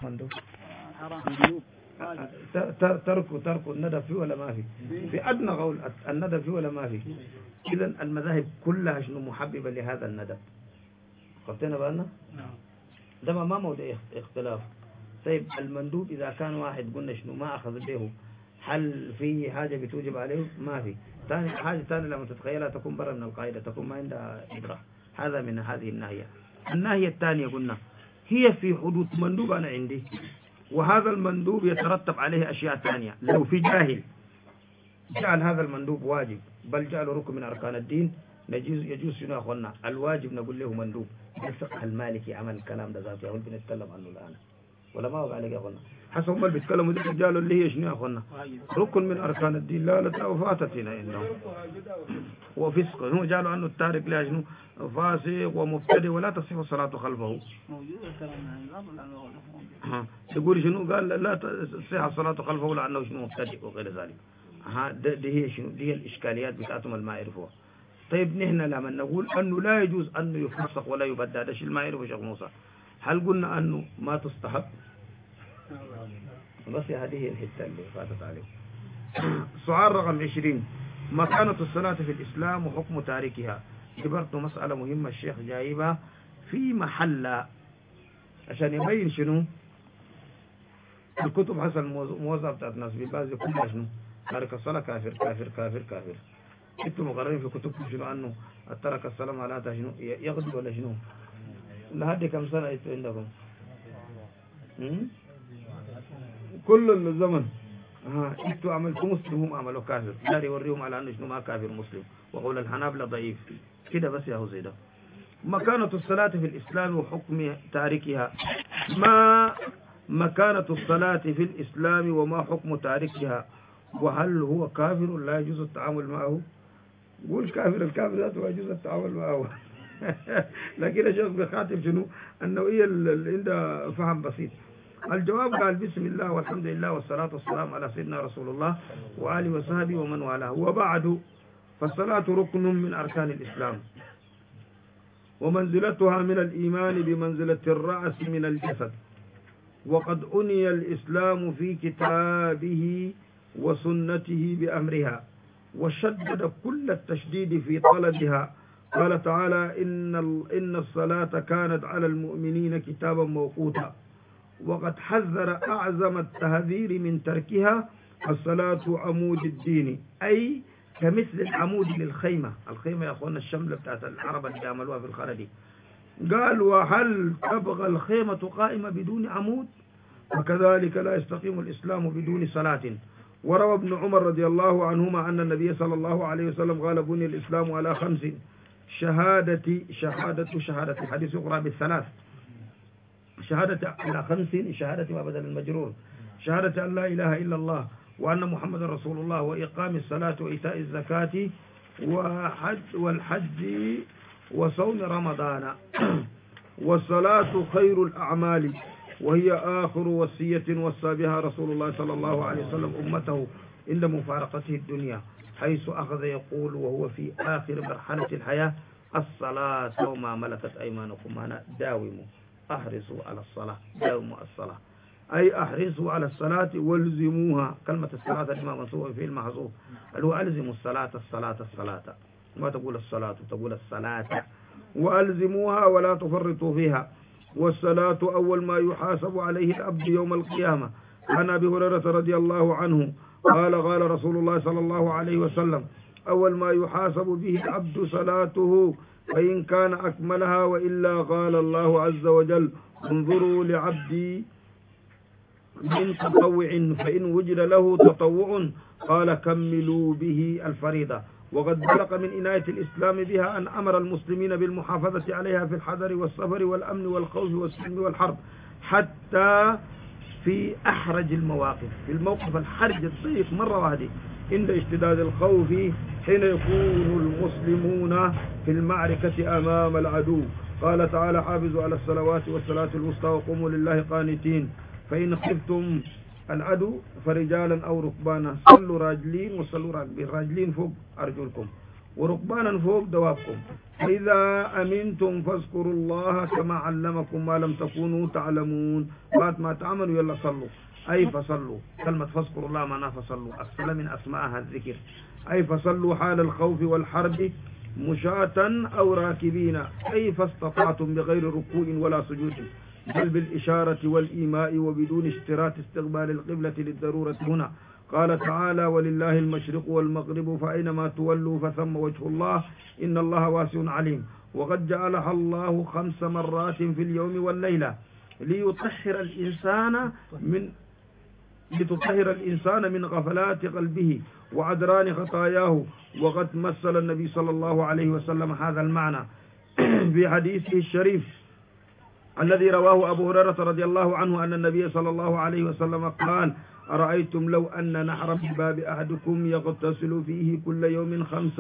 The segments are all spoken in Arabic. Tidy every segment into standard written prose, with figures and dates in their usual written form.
مندوب حرام ترك الندب فيه ولا ما فيه؟ في أدنى قول الندب فيه ولا ما فيه؟ إذا المذاهب كلها شنو محببة لهذا الندب. قلتنا بأنه ده ما موضع اختلاف. طيب المندوب إذا كان واحد قلنا شنو ما أخذ به، هل فيه حاجة بتوجب عليه؟ ما في. ثاني حاجة ثانية لما تتخيلها تكون برا من القاعدة، تكون ما عندها إدراك. هذا من هذه الناحية. الناحية الثانية قلنا هي في حدود مندوب أنا عندي، وهذا المندوب يترتب عليه أشياء ثانية. لو في جاهل جعل هذا المندوب واجب بل جعله ركن من أركان الدين، يجوز شنو يا أخوانا؟ الواجب نقول له مندوب. الفقه المالكي عمل الكلام ده ذاته، هو بنتكلم عنه الآن ولا ما هو عليك يا أخوانا؟ حسب هم اللي بيتكلموا ذي قالوا اللي هي شنو يا أخوانا؟ ركن من أركان الدين. لا وفاتت هنا إنه وفسق، هو جعلوا عنه التارك لا شنو فاسق ومبتدئ ولا تصح الصلاة خلفه. موجود الكلام يقول شنو؟ قال لا تصح الصلاة خلفه لأنه شنو مبتدئ وغير ذلك. دي هي شنو؟ دي الإشكاليات بتاعتهم اللي ما يعرفوها. طيب نحن لما نقول أنه لا يجوز أنه يفسق ولا يبدع، ده شيء ما يعرفه شيخ موسى، هل قلنا أنه ما تستحب؟ بس هذه هي الحتة اللي فاتت عليه. سؤال رقم 20: مكانة الصلاة في الإسلام وحكم تاركها. برضه مسألة مهمة الشيخ جايبها في محل عشان يبين شنو الكتب حسن الموظف بتاعت ناس بالباز كلها شنو تارك الصلاة كافر كافر كافر كافر. انتم مقررين في كتبكم شنو أنه ترك الصلاة معناتها شنو يغضب ولا شنو؟ لحد كم سنة انتوا عندكم؟ كل الزمن. انتوا عملتوا مسلم هم عملوا كافر، دار يوريهم على انه شنو ما كافر مسلم، وقول الحنابلة ضعيف كده. بس يا هو ده مكانة الصلاة في الإسلام وحكم تاركها. ما مكانة الصلاة في الإسلام وما حكم تاركها، وهل هو كافر لا يجوز التعامل معه؟ قول كافر، الكافر ذاته لا يجوز التعامل معه. لكن الشيخ بخاتم شنو النوعية اللي عندها فهم بسيط. الجواب قال بسم الله والحمد لله والصلاة والسلام على سيدنا رسول الله وآله وصحبه ومن والاه، وبعد، فالصلاة ركن من أركان الإسلام، ومنزلتها من الإيمان بمنزلة الرأس من الجسد، وقد أني الإسلام في كتابه وسنته بأمرها، وشدد كل التشديد في طلبها. قال تعالى إن الصلاة كانت على المؤمنين كتابا موقوتا، وقد حذر أعظم التهذير من تركها. الصلاة عمود الدين، أي كمثل العمود للخيمة. الخيمة يا أخوانا الشملة بتاعت العرب اللي عملوها في الخردي. قال وهل تبغى الخيمة قائمة بدون عمود؟ وكذلك لا يستقيم الإسلام بدون صلاة. وروى ابن عمر رضي الله عنهما أن النبي صلى الله عليه وسلم قال بني الإسلام على 5: شهادة حديث يقرأ بالثلاث، شهادة على 5، شهادة ما بدل المجرور، شهادة أن لا إله إلا الله وأن محمد رسول الله، وإقام الصلاة وإيتاء الزكاة والحج وصوم رمضان. والصلاة خير الأعمال، وهي آخر وصية وصى بها رسول الله صلى الله عليه وسلم أمته عند مفارقته الدنيا، حيث أخذ يقول وهو في آخر مرحلة الحياة: الصلاة وما ملكت أيمانكم. أنا داوموا، أحرصوا على الصلاة، داوموا الصلاة، أي أحرصوا على الصلاة والزموها. كلمة الصلاة الإمام منصوب في المحذوف، اللي هو ألزموا الصلاة الصلاة الصلاة، ما تقول الصلاة تقول الصلاة، وألزموها ولا تفرطوا فيها. والصلاة أول ما يحاسب عليه العبد يوم القيامة. عن أبي هريرة رضي الله عنه قال رسول الله صلى الله عليه وسلم: أول ما يحاسب به العبد صلاته، فإن كان أكملها وإلا قال الله عز وجل: انظروا لعبدي من تطوع فإن وجد له تطوع قال كملوا به الفريضة. وقد بلغ من عناية الإسلام بها أن أمر المسلمين بالمحافظة عليها في الحذر والسفر والأمن والخوف والسلم والحرب، حتى في أحرج المواقف، في الموقف الحرج الضيق مرة واحدة عند اشتداد الخوف، حين يكون المسلمون في المعركة أمام العدو. قال تعالى: حافظوا على الصلوات والصلاة الوسطى وقوموا لله قانتين. فإن خفتم العدو فرجالا أو ركبانا صلوا راجلين وصلوا راجلين فوق أرجلكم. وركبانا فوق دوابكم. فإذا أمنتم فاذكروا الله كما علمكم ما لم تكونوا تعلمون. بعد ما تعملوا يلا صلوا، أي فصلوا. كلمة فاذكروا الله معناها فصلوا، أصل من أسماءها الذكر، أي فصلوا حال الخوف والحرب مشاة أو راكبين، أي فاستطعتم بغير ركوع ولا سجود، بل بالإشارة والإيماء وبدون اشتراط استقبال القبلة للضرورة. هنا قال تعالى ولله المشرق والمغرب فأينما تولوا فثم وجه الله إن الله واسع عليم. وقد جعلها الله 5 مرات في اليوم والليلة لتطهر الإنسان من غفلات قلبه وعذران خطاياه. وقد مثل النبي صلى الله عليه وسلم هذا المعنى في حديثه الشريف الذي رواه أبو هريرة رضي الله عنه أن النبي صلى الله عليه وسلم قال أرأيتم لو أن نحر بباب أحدكم يغتسل فيه كل يوم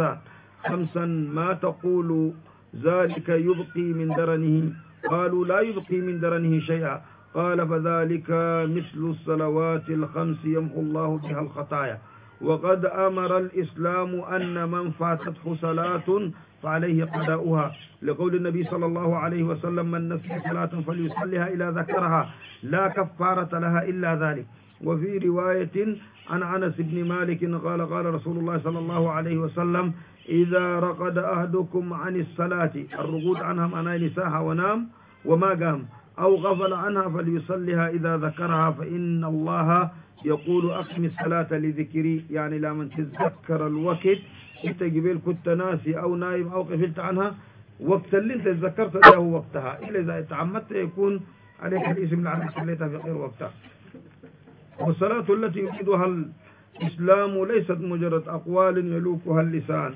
5 ما تقول ذلك يبقي من درنه؟ قالوا لا يبقي من درنه شيئا. قال فذلك مثل الصلوات ال5 يمحو الله بها الخطايا. وقد أمر الإسلام أن من فاتته صلاة فعليه قضاؤها، لقول النبي صلى الله عليه وسلم من نسي صلاة فليصليها إذا ذكرها لا كفارة لها إلا ذلك. وفي رواية عن أنس بن مالك قال قال رسول الله صلى الله عليه وسلم إذا رقد أحدكم عن الصلاة، الرقود عنها معناه نساها ونام وما قام، أو غفل عنها فليصليها إذا ذكرها، فإن الله يقول أقم الصلاة لذكري، يعني لما تتذكر الوقت انت قبل كنت ناسي أو نايم أو غفلت عنها، وقت اللي انت تذكرت له وقتها، إلا إذا تعمدت يكون عليك الاسم لعنك صليتها في غير وقتها. والصلاة التي يريدها الإسلام ليست مجرد أقوال يلوكها اللسان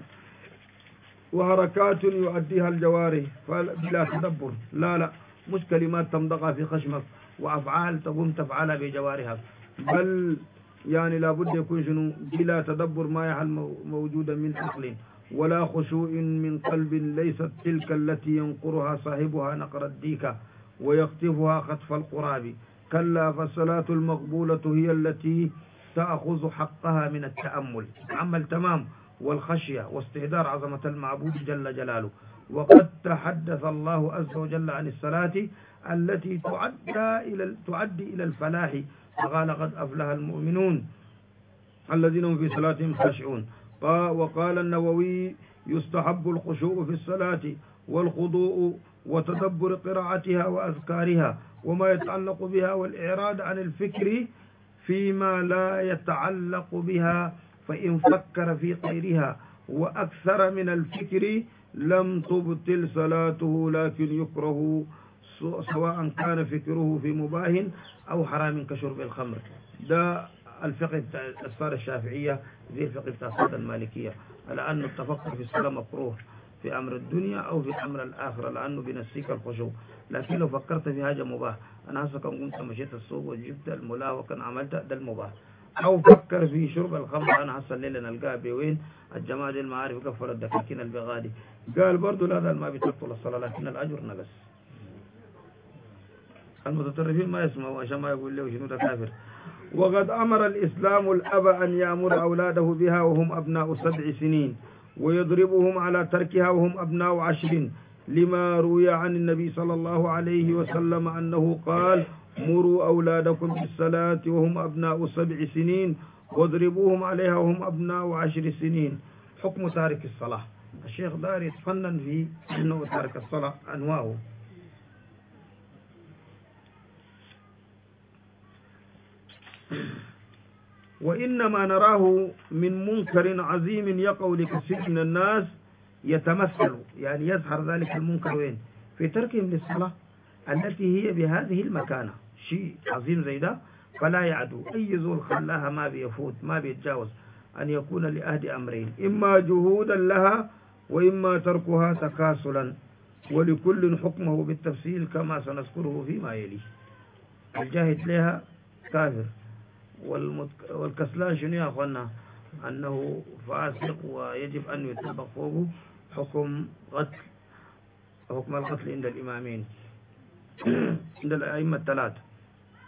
وحركات يؤديها الجوارح بلا تدبر، لا مش كلمات تمضغها في خشمك وأفعال تقوم تفعلها بجوارحك، بل يعني لابد يكون شنو بلا تدبر ما يحل موجودا من عقل ولا خشوع من قلب، ليست تلك التي ينقرها صاحبها نقر الديكة ويخطفها خطف القراب. كلا فالصلاة المقبولة هي التي تأخذ حقها من التأمل، عمل تمام والخشية واستهدار عظمة المعبود جل جلاله. وقد تحدث الله عز وجل عن الصلاة التي تعدي إلى الفلاح، فقال قد أفلح المؤمنون الذين هم في صلاتهم خاشعون. وقال النووي يستحب الخشوع في الصلاة والخضوع وتدبر قراءتها وأذكارها وما يتعلق بها، والإعراض عن الفكر فيما لا يتعلق بها، فإن فكر في غيرها وأكثر من الفكر لم تبطل صلاته، لكن يكره سواء كان فكره في مباه أو حرام كشرب الخمر. ده الفقه الصار الشافعية زي الفقه الصار المالكية، على أن التفكر في الصلاة مكروه في أمر الدنيا أو في أمر الآخرة لأنه بنسيك الخشوع. لكن لو فكرت في حاجة مباح، أنا هسه كان قمت مشيت السوق وجبت الملاء وكان عملت ده المباح، أو فكر في شرب الخمر، أنا هسه الليلة نلقاه بوين الجماعة دي المعارف كفر الدكاكين البغادي، قال برضو لا ده ما بتبطل الصلاة لكن الأجر نقص. المتطرفين ما يسمعوا عشان ما يقول له شنو ده كافر. وقد أمر الإسلام الأب أن يأمر أولاده بها وهم أبناء 7 سنين ويضربهم على تركها وهم أبناء 10، لما روي عن النبي صلى الله عليه وسلم أنه قال مروا أولادكم بالصلاة وهم أبناء 7 سنين واضربوهم عليها وهم أبناء 10 سنين. حكم تارك الصلاة، الشيخ دار يتفنن في أنه تارك الصلاة أنواعه. وإنما نراه من منكر عظيم يقع لكثير من الناس يتمثل، يعني يظهر ذلك المنكر وين؟ في تركهم للصلاة التي هي بهذه المكانة، شيء عظيم زي ده فلا يعدو أي زول خلاها ما بيفوت ما بيتجاوز أن يكون لأهد أمرين، إما جهودا لها وإما تركها تكاسلا، ولكل حكمه بالتفصيل كما سنذكره فيما يلي. الجاهد لها كافر، والكسلان شنو يا أخوانا؟ أنه فاسق ويجب أن يطبق فوقه حكم القتل عند الإمامين عند الأئمة الثلاثة.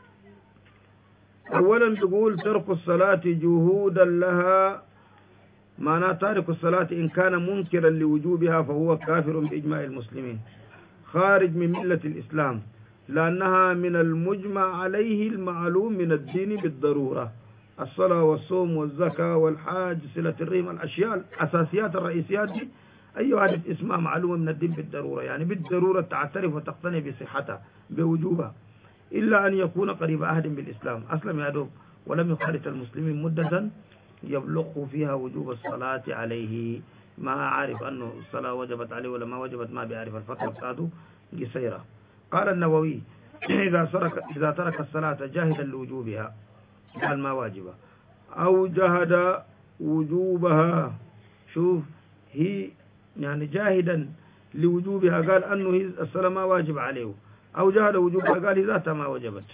أولا تقول ترك الصلاة جهودا لها معناه تارك الصلاة إن كان منكرا لوجوبها فهو كافر بإجماع المسلمين خارج من ملة الإسلام، لأنها من المجمع عليه المعلوم من الدين بالضرورة. الصلاة والصوم والزكاة والحاج صلة الرحم، الأشياء الأساسيات الرئيسيات دي أي واحد اسمها معلومة من الدين بالضرورة، يعني بالضرورة تعترف وتقتنع بصحتها بوجوبها، إلا أن يكون قريب عهد بالإسلام، أسلم يا دوب ولم يخالط المسلمين مدة يبلغ فيها وجوب الصلاة عليه، ما عارف أنه الصلاة وجبت عليه ولا ما وجبت، ما بيعرف الفترة بتاعته قصيرة. قال النووي إذا ترك الصلاة جاهدا لوجوبها قال ما واجبة، أو جهد وجوبها، شوف هي يعني جاهدا لوجوبها قال أنه الصلاة ما واجب عليه، أو جهد وجوبها قال هي ذاتها ما وجبت.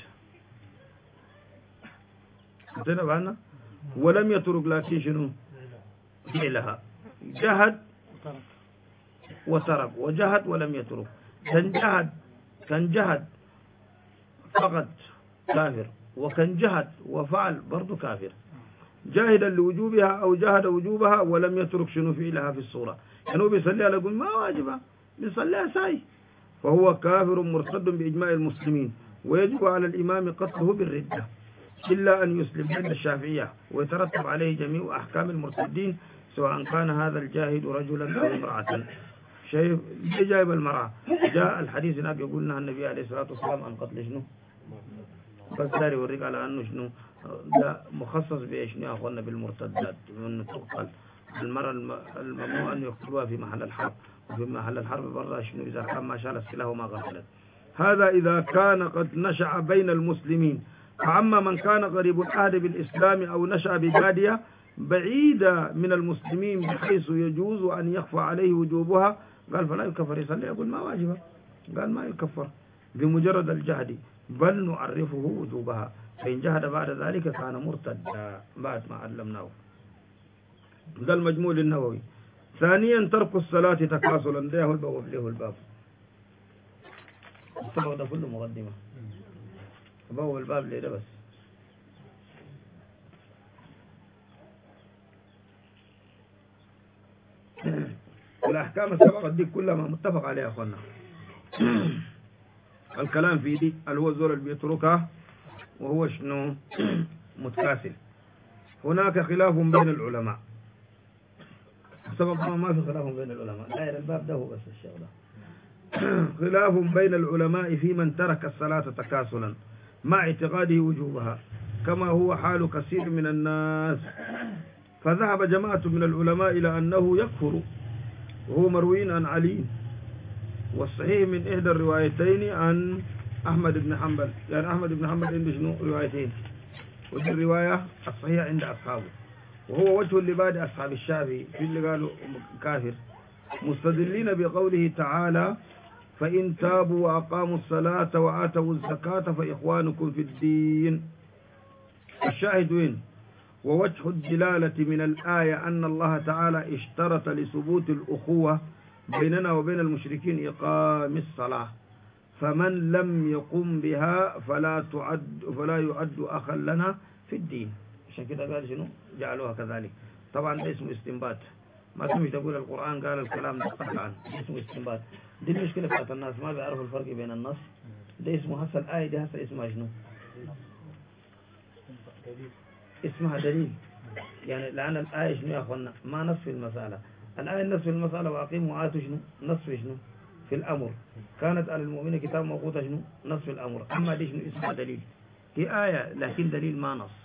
انتنا بعنا ولم يترك لكن شنو فعلها، جهد وترك، وجهد ولم يترك. كان جهد فقط كافر، وكان جهد وفعل برضو كافر. جاهدا لوجوبها أو جهد وجوبها ولم يترك شنو فعلها في الصورة، يعني هو بيصليها يقول ما واجبة بيصليها ساي، فهو كافر مرتد بإجماع المسلمين، ويجب على الإمام قتله بالردة إلا أن يسلم عند الشافعية، ويترتب عليه جميع أحكام المرتدين سواء كان هذا الجاهد رجلا أو امرأة. شايف ليه جايب المرأة؟ جاء الحديث هناك يقول لنا النبي عليه الصلاة والسلام عن قتل شنو؟ بس داري يوريك على أنه شنو ده مخصص بشنو يا أخوانا بالمرتدات، أنه تقتل المرأة الممنوع أن يقتلوها في محل الحرب، وفي محل الحرب برا شنو إذا كان ما شال السلاح وما قتلت. هذا إذا كان قد نشأ بين المسلمين. فأما من كان قريب العهد بالإسلام أو نشأ ببادية بعيدة من المسلمين بحيث يجوز أن يخفى عليه وجوبها قال فلا يكفر، يصلي يقول ما واجبة، قال ما يكفر بمجرد الجهد، بل نعرفه وجوبها، فإن جهد بعد ذلك كان مرتدا بعد ما علمناه. ده المجموع النووي. ثانيا ترك الصلاة تكاسلا، ده هو الباب له الباب ده كله مقدمة، باب الباب ليه ده بس. الأحكام السبقة دي كلها ما متفق عليها يا أخوانا. الكلام في دي اللي هو الزول اللي بيتركها وهو شنو متكاسل. هناك خلاف بين العلماء، سبق ما في خلاف بين العلماء، داير الباب ده هو بس الشغلة. خلاف بين العلماء في من ترك الصلاة تكاسلا مع اعتقاده وجوبها كما هو حال كثير من الناس، فذهب جماعة من العلماء إلى أنه يكفر، وهو مروي عن علي، والصحيح من إحدى الروايتين عن أحمد بن حنبل، يعني أحمد بن حنبل عنده شنو روايتين، ودي الرواية الصحيحة عند أصحابه، وهو وجه لبعض أصحاب الشافعي في اللي قالوا كافر، مستدلين بقوله تعالى فإن تابوا وأقاموا الصلاة وآتوا الزكاة فإخوانكم في الدين. الشاهد وين؟ ووجه الدلالة من الآية أن الله تعالى اشترط لثبوت الأخوة بيننا وبين المشركين إقام الصلاة، فمن لم يقم بها فلا يعد أخا لنا في الدين. عشان كده قال شنو جعلوها كذلك. طبعا ده اسمه استنباط، ما تمشي تقول القرآن قال الكلام ده قطعا، اسمه استنباط. دي المشكلة بتاعت الناس ما بيعرفوا الفرق بين النص، ده اسمه هسه الآية دي هسه اسمها شنو؟ اسمها دليل، يعني لأن الآية شنو يا أخوانا ما نص في المسألة، الآية نص في المسألة وأقيموا وآتوا شنو نص في شنو في الأمر، كانت على المؤمنين كتاب موقوتا شنو نص في الأمر، أما دي شنو اسمها دليل، هي آية لكن دليل ما نص،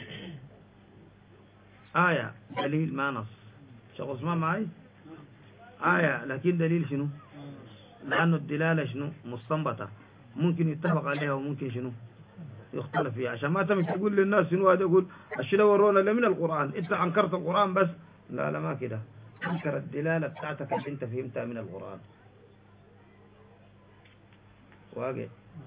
آية دليل ما نص. شيخ عثمان معي؟ آية لكن دليل شنو؟ لأنه الدلالة شنو مستنبطة، ممكن يتفق عليها وممكن شنو يختلف فيها، عشان ما تمشي تقول للناس شنو هذا، يقول الشيء ورونا اللي من القرآن، انت انكرت القرآن بس، لا ما كده، انكر الدلالة بتاعتك اللي انت فهمتها من القرآن. واقع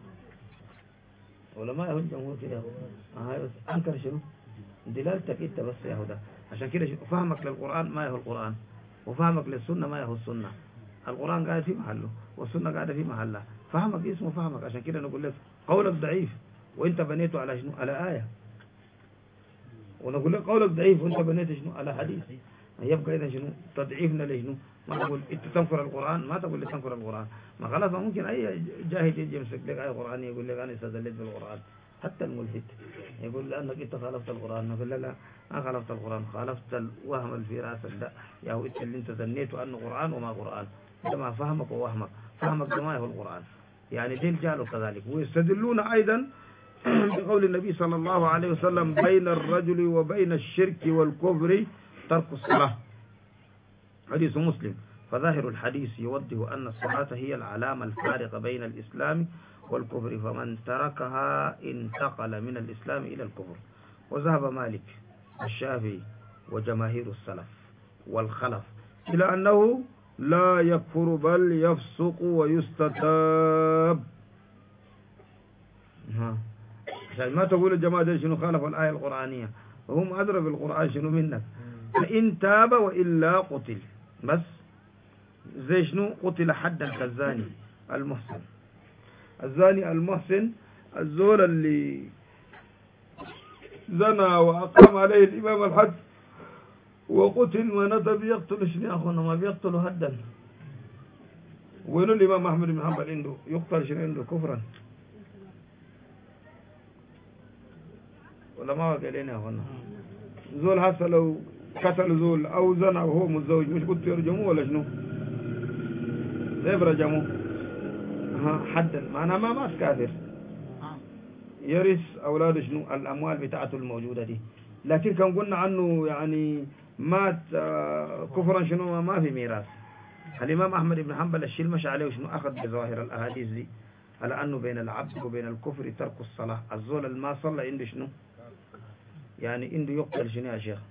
علماء يهون جمهور كده انكر شنو دلالتك انت بس يا هدى، عشان كده فهمك للقرآن ما يهو القرآن، وفهمك للسنة ما يهو السنة، القرآن قاعد في محله والسنة قاعدة في محلها، فهمك اسمه فهمك. عشان كده نقول لك قولك ضعيف وانت بنيته على شنو على آية، ونقول لك قولك ضعيف وانت بنيته شنو على حديث، يبقى إذا شنو تضعيفنا لشنو؟ ما تقول أنت تنكر القرآن، ما تقول لي تنكر القرآن، ما خلاص ممكن أي جاهل يجي يمسك لك آية قرآن يقول لك أنا استدلت بالقرآن. حتى الملحد يقول لأنك أنت خالفت القرآن، نقول لا لا ما خالفت القرآن، خالفت الوهم اللي في راسك ده، يا هو أنت اللي أنت ظنيته أنه قرآن وما قرآن، ده ما فهمك ووهمك، فهمك ده ما هو القرآن. يعني دين جالوا كذلك. ويستدلون أيضا بقول النبي صلى الله عليه وسلم بين الرجل وبين الشرك والكفر ترك الصلاة، حديث مسلم. فظاهر الحديث يوضح أن الصلاة هي العلامة الفارقة بين الإسلام والكفر، فمن تركها انتقل من الإسلام إلى الكفر. وذهب مالك والشافعي وجماهير السلف والخلف إلى أنه لا يكفر بل يفسق ويستتاب. عشان ما تقول الجماعة شنو خالفوا الآية القرآنية، وهم أدرى بالقرآن شنو منك. فإن تاب وإلا قتل، بس زي شنو قتل حدا كالزاني المحسن. الزاني المحسن الزول اللي زنى وأقام عليه الإمام الحد وقتل، ما ندى بيقتل شنو يا أخونا؟ ما بيقتلوا هدا. وين الإمام أحمد بن حنبل عنده يقتل شنو عنده كفرا ولا ما قال لنا يا أخونا؟ زول هسه لو قتل زول أو زنى وهو متزوج مش قلت يرجموه ولا شنو؟ زي برجموه حدا، معناه ما مات كافر، يرث أولاده شنو الأموال بتاعته الموجودة دي. لكن كان قلنا عنه يعني مات كفرا شنو ما في ميراث. الإمام أحمد بن حنبل الشيء مشى عليه شنو أخذ بظاهر الأحاديث دي على أنه بين العبد وبين الكفر ترك الصلاة. الزول اللي ما صلى عنده شنو يعني عنده يقتل شنو يا شيخ؟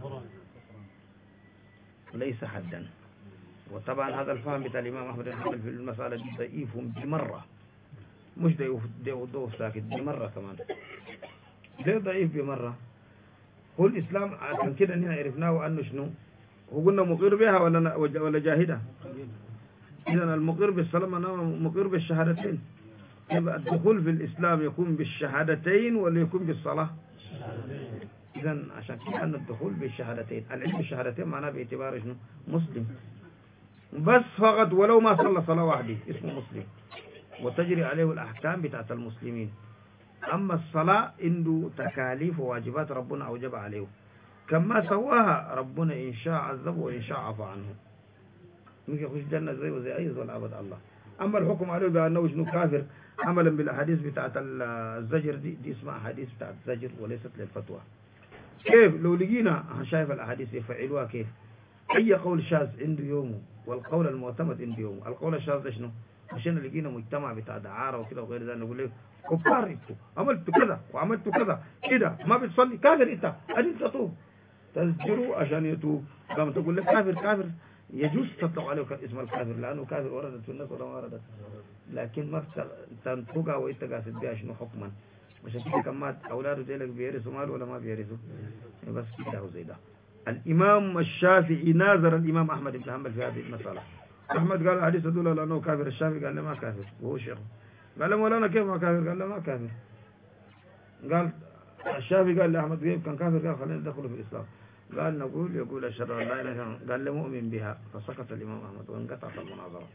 ليس حدا. وطبعا هذا الفهم بتاع الإمام أحمد بن حنبل في المسألة دي ضعيف بمرة، مش ضعيف ساكت بمرة كمان. ليه ضعيف بمرة؟ هو الإسلام عشان كده نحن عرفناه أنه شنو؟ هو قلنا مقر بها ولا جاهدة؟ إذا المقر بالصلاة مقر بالشهادتين. يبقى الدخول في الإسلام يكون بالشهادتين ولا يكون بالصلاة؟ إذا عشان كده أن الدخول بالشهادتين، العلم بالشهادتين معناه باعتبار شنو؟ مسلم بس فقط، ولو ما صلى صلاة واحدة اسمه مسلم وتجري عليه الأحكام بتاعت المسلمين. أما الصلاة عنده تكاليف وواجبات ربنا أوجب عليه، كما سواها ربنا إن شاء عذبه وإن شاء عفى عنه، ممكن يخش جنة زي وزي أي زول عبد الله. أما الحكم عليه بأنه شنو كافر عملا بالأحاديث بتاعت الزجر دي اسمها أحاديث بتاعت الزجر وليست للفتوى. كيف لو لقينا شايف الأحاديث يفعلوها كيف؟ أي قول شاذ عنده يومه والقول المعتمد عنده يومه. القول الشاذ ده شنو؟ عشان لقينا مجتمع بتاع دعارة وكده وغير ذلك نقول له كفار انتوا عملت كذا وعملت كذا كده ما بتصلي كافر انت انت تتوب تزجروا عشان يتوب. لما تقول لك كافر كافر يجوز تطلق عليه اسم الكافر لأنه كافر وردت في الناس ولا ما وردت، لكن ما تنطقها وانت قاصد بها شنو حكما. عشان كده كمان أولاده ديلك بيرثوا مال ولا ما بيرثوا، بس كده زي ده. الإمام الشافعي ناظر الإمام أحمد بن حنبل في هذه المسألة. أحمد قال الحديث يدل على أنه كافر، الشافعي قال له ما كافر وهو شيخ. قال له مولانا كيف ما كافر؟ قال له ما كافر. قال الشافعي قال لأحمد كيف كان كافر؟ قال خلينا ندخله في الإسلام. قال نقول يقول أشهد أن لا إله إلا الله. قال له مؤمن بها. فسكت الإمام أحمد وانقطعت المناظرة.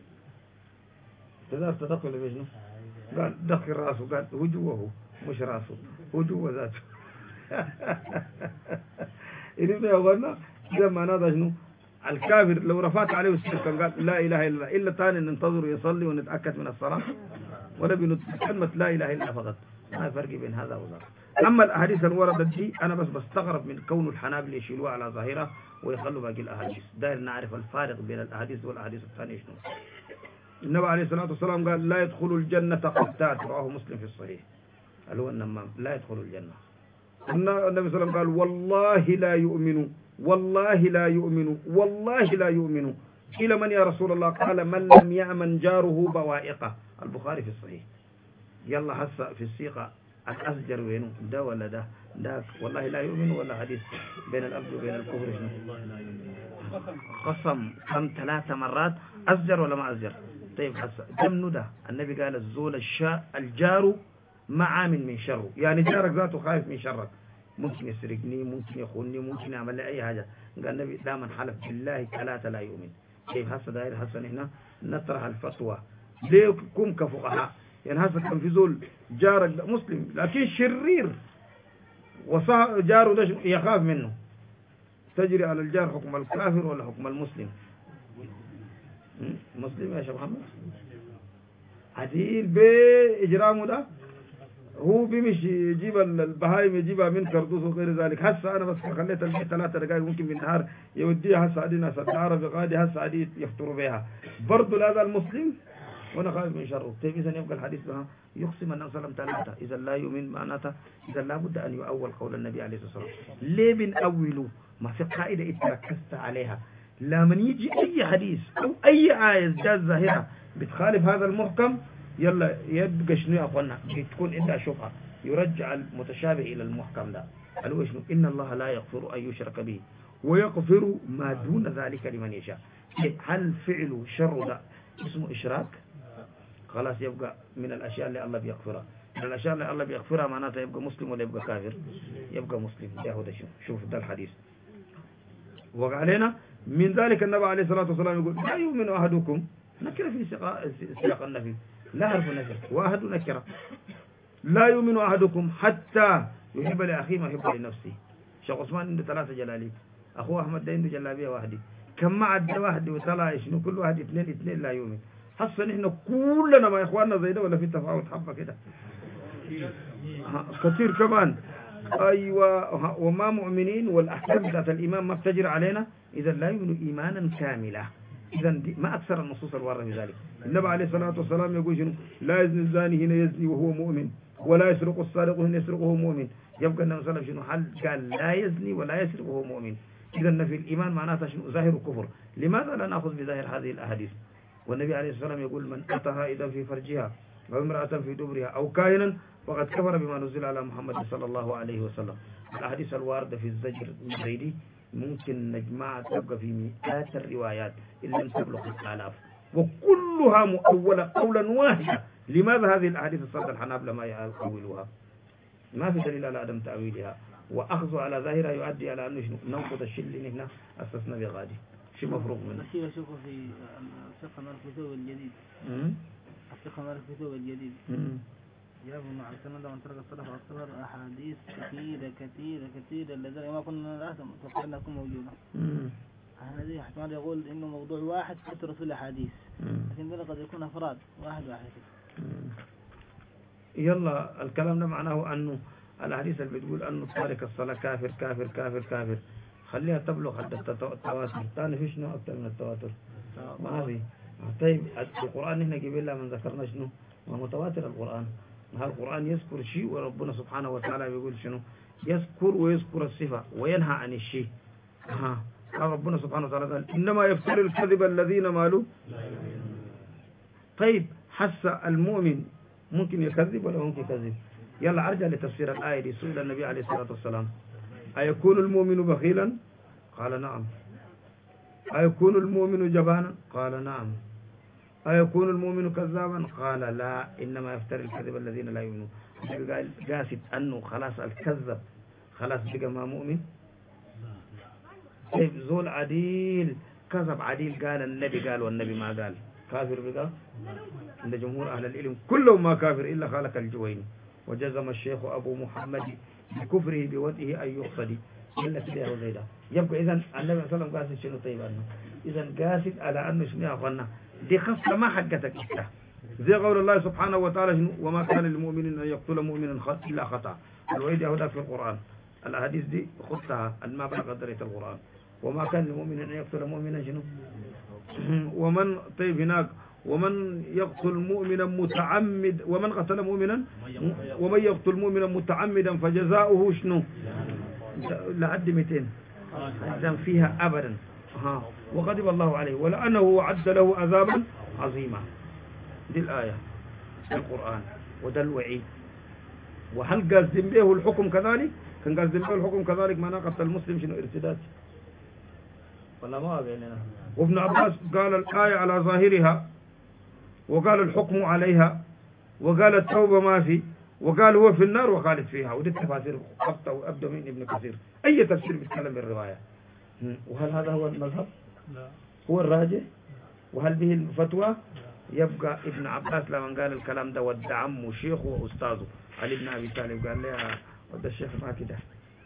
تقدر تدخل في شنو؟ قال دخل راسه. قال هو جوه مش راسه، هو جوه ذاته. إذا يا أخوانا إذا ما نادى شنو؟ الكافر لو رفعت عليه السيف كان قال لا إله إلا الله، إلا ثاني ننتظر يصلي ونتأكد من الصلاة ولا بكلمة لا إله إلا فقط. ما فرق بين هذا وذاك. أما الأحاديث اللي وردت دي أنا بس بستغرب من كون الحنابلة يشيلوها على ظاهرة ويخلوا باقي الأحاديث. داير نعرف الفارق بين الأحاديث والأحاديث الثانية شنو. النبي عليه الصلاة والسلام قال لا يدخل الجنة قتات، رواه مسلم في الصحيح، اللي هو النمام لا يدخل الجنة. النبي صلى الله عليه وسلم قال والله لا يؤمن، والله لا يؤمن، والله لا يؤمن. قيل من يا رسول الله؟ قال من لم يأمن جاره بوائقه. البخاري في الصحيح. يلا هسه في السيقة الأسجر وينه ده ولا ده ده والله لا يؤمن ولا حديث بين الأبد وبين الكفر شنو؟ قسم كم 3 مرات أسجر ولا ما أسجر؟ طيب هسه جمنه ده النبي قال الزول الجار مع من شره، يعني جارك ذاته خايف من شرك، ممكن يسرقني، ممكن يخونني، ممكن يعمل لي أي حاجة. قال النبي دائما حلف بالله ثلاثة لا يؤمن. كيف هسه داير هسه هنا نطرح الفتوى ليكم كفقهاء. يعني هسه كان في زول جارك مسلم لكن شرير جاره ده يخاف منه، تجري على الجار حكم الكافر ولا حكم المسلم؟ مسلم يا شيخ محمد عديل بإجرامه ده. هو بيمشي يجيب البهايم يجيبها من كردوس وغير ذلك. هسه أنا بس خليت البيت 3 دقائق ممكن بالنهار يوديها هسه عدي ناس العرب غادي هسه عدي يفطروا بها برضه لا زال مسلم وأنا خايف من شره. طيب إذا يبقى الحديث بها يقسم النبي صلى الله عليه وسلم 3 إذا لا يؤمن معناته إذا لابد أن يؤول قول النبي عليه الصلاة والسلام. ليه بنأوله؟ ما في قاعدة اتركزت عليها. لما يجي أي حديث أو أي آية جاءت ظاهرة بتخالف هذا المحكم يلا يبقى شنو يا أخوانا تكون عندها شبهة يرجع المتشابه إلى المحكم ده. قالوا شنو؟ إن الله لا يغفر أن يشرك به ويغفر ما دون ذلك لمن يشاء. هل فعل شر ده اسمه إشراك؟ خلاص يبقى من الأشياء اللي الله بيغفرها. من الأشياء اللي الله بيغفرها معناتها يبقى مسلم ولا يبقى كافر؟ يبقى مسلم. ده هو ده. شوف ده الحديث وقالنا من ذلك النبي عليه الصلاة والسلام يقول لا يؤمن أحدكم نكرة في سياق النبي لا حرف نكرة وأحد نكرة. لا يؤمن أحدكم حتى يحب لأخيه ما يحب لنفسه. شيخ عثمان عنده 3 جلاليب، أخوه أحمد ده عنده جلابية واحدة، كم ما عد واحد وطلع شنو كل واحد 2 لا يؤمن. حسن إحنا كلنا ما إخواننا زي ده ولا في تفاوت حبة كده كثير كمان. أيوة وما مؤمنين والأحكام ذات الإيمان ما بتجري علينا. إذا لا يؤمن إيمانا كاملا. إذا ما أكثر النصوص الواردة في ذلك. النبي عليه الصلاة والسلام يقول شنو؟ لا يزني الزاني هنا يزني وهو مؤمن ولا يسرق السارق هنا يسرق وهو مؤمن. يبقى النبي صلى الله عليه وسلم شنو حل قال لا يزني ولا يسرق وهو مؤمن. إذا في الإيمان معناتها شنو؟ ظاهر الكفر. لماذا لا نأخذ بظاهر هذه الأحاديث؟ والنبي عليه الصلاة والسلام يقول من أتى هائدا في فرجها أو امرأة في دبرها أو كاهنا فقد كفر بما نزل على محمد صلى الله عليه وسلم. الأحاديث الواردة في الزجر الزيدي ممكن نجمع تبقى في مئات الروايات إن لم تبلغ 1000 وكلها مؤولة قولا واحدا. لماذا هذه الأحاديث الصادقة الحنابلة ما يؤولوها؟ ما في دليل على عدم تأويلها وأخذ على ظاهرها يؤدي على أنه ننقض الشيء اللي هنا أسسنا بغادي شيء مفروغ منه. الشيء أشوفه في الفقه مالك الثوب الجديد. الفقه مالك الثوب الجديد. جابوا مع السنة وان ترك الصلاة فأكثر أحاديث كثيرة لذلك ما كنا نراسم متوقع أنها تكون موجودة. هذه احتمال يقول إنه موضوع واحد كثر في الأحاديث لكن ذلك قد يكون أفراد واحد. يلا الكلام ده معناه أنه الحديث اللي بتقول أنه تارك الصلاة كافر كافر كافر كافر خليها تبلغ حد التواتر. ثاني في شنو أكثر من التواتر؟ ما في. طيب القرآن هنا جيب لنا من ذكرنا شنو؟ ما متواتر القرآن. هذا القرآن يذكر شيء وربنا سبحانه وتعالى بيقول شنو؟ يذكر ويذكر الصفة وينهى عن الشيء. ربنا سبحانه وتعالى قال إنما يفتر الكذب الذين مالوا. طيب حس المؤمن ممكن يكذب ولا ممكن يكذب؟ يلا أرجع لتفسير الآية دي. سئل النبي عليه الصلاة والسلام أيكون المؤمن بخيلا؟ قال نعم. أيكون المؤمن جبانا؟ قال نعم. أيكون المؤمن كذابا؟ قال لا إنما يفتر الكذب الذين لا يؤمنون. قال قاصد أنه خلاص الكذب خلاص بقى ما مؤمن. طيب زول عديل كذب عديل قال النبي قال والنبي ما قال كافر بقى؟ عند جمهور أهل العلم كلهم ما كافر إلا خالق الجويني. وجزم الشيخ أبو محمد بكفره بوضعه أن يقصد إلا كده هو زي ده. يبقى إذن النبي صلى الله عليه وسلم قاصد شنو؟ طيب أنه إذن قاصد على أنه شنو يا أخوانا دي خصلة ما حقتك إنت زي قول الله سبحانه وتعالى شنو؟ وما كان للمؤمن أن يقتل مؤمنا إلا خطأ. الوعيد يهودا في القرآن. الأحاديث دي خطها أن ما بلغ درجة القرآن. وما كان للمؤمن أن يقتل مؤمنا شنو؟ ومن طيب هناك ومن يقتل مؤمنا متعمد ومن قتل مؤمنا ومن يقتل مؤمنا متعمدا فجزاؤه شنو؟ لحد 200 إذن فيها أبدا. وغضب الله عليه ولأنه وعد له عذابا عظيما. دي الآية في القرآن وده الوعيد. وهل قاسم به الحكم كذلك؟ كان قاسم به الحكم كذلك ما ناقض المسلم شنو؟ ارتداد ولا ما بيننا. وابن عباس قال الآية على ظاهرها وقال الحكم عليها وقال التوبة ما في وقال هو في النار وخالد فيها. ودي التفاسير أبدأ من ابن كثير أي تفسير بيتكلم بالرواية. وهل هذا هو المذهب؟ لا. هو الراجح؟ وهل به الفتوى؟ يبقى ابن عباس لما قال الكلام ده ود عمه شيخه وأستاذه علي بن أبي طالب قال له ود الشيخ ما كده.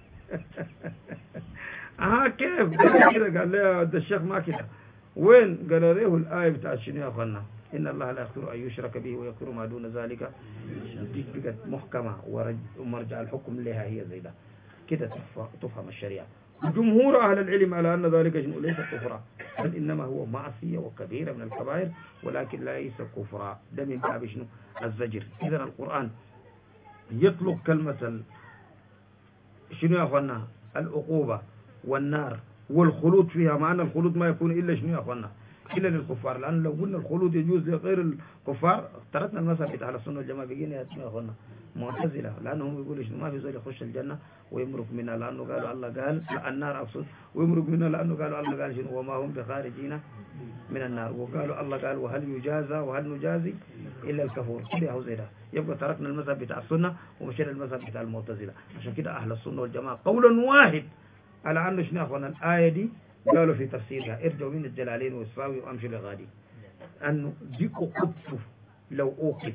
كيف قال كده؟ قال له ود الشيخ ما كده. وين؟ قال له الآية بتاعت شنو يا أخوانا؟ إن الله لا يغفر أن يشرك به ويغفر ما دون ذلك. دي بقت محكمة ومرجع الحكم لها هي زي ده كده تفهم الشريعة. جمهور أهل العلم على أن ذلك ليس كفرا بل إنما هو معصية وكبيرة من الكبائر ولكن ليس كفرا. ده من باب شنو؟ الزجر. إذا القرآن يطلق كلمة شنو يا أخوانا؟ العقوبة والنار والخلود فيها، مع أن الخلود ما يكون إلا شنو يا أخوانا؟ إلا للكفار. لأن لو قلنا الخلود يجوز لغير الكفار تركنا المذهب بتاع السنة والجماعة بيجينا يا أخوانا معتزلة، لأنهم يقولوا شنو؟ ما في زول يخش الجنة ويمرق منها لأنه قالوا الله قال النار أقصد ويمرق منها لأنه قالوا الله قال شنو؟ وما هم بخارجين من النار. وقالوا الله قال وهل يجازى وهل نجازي إلا الكفور. كده هو زي ده. يبقى تركنا المذهب بتاع السنة ومشينا المذهب بتاع المعتزلة. عشان كده أهل السنة والجماعة قولا واحد على أن شنو يا أخوانا؟ الآية دي قالوا في تفسيرها ارجعوا من الجلالين والساوي وامشي لغادي انه دي عقوبته لو اوقد.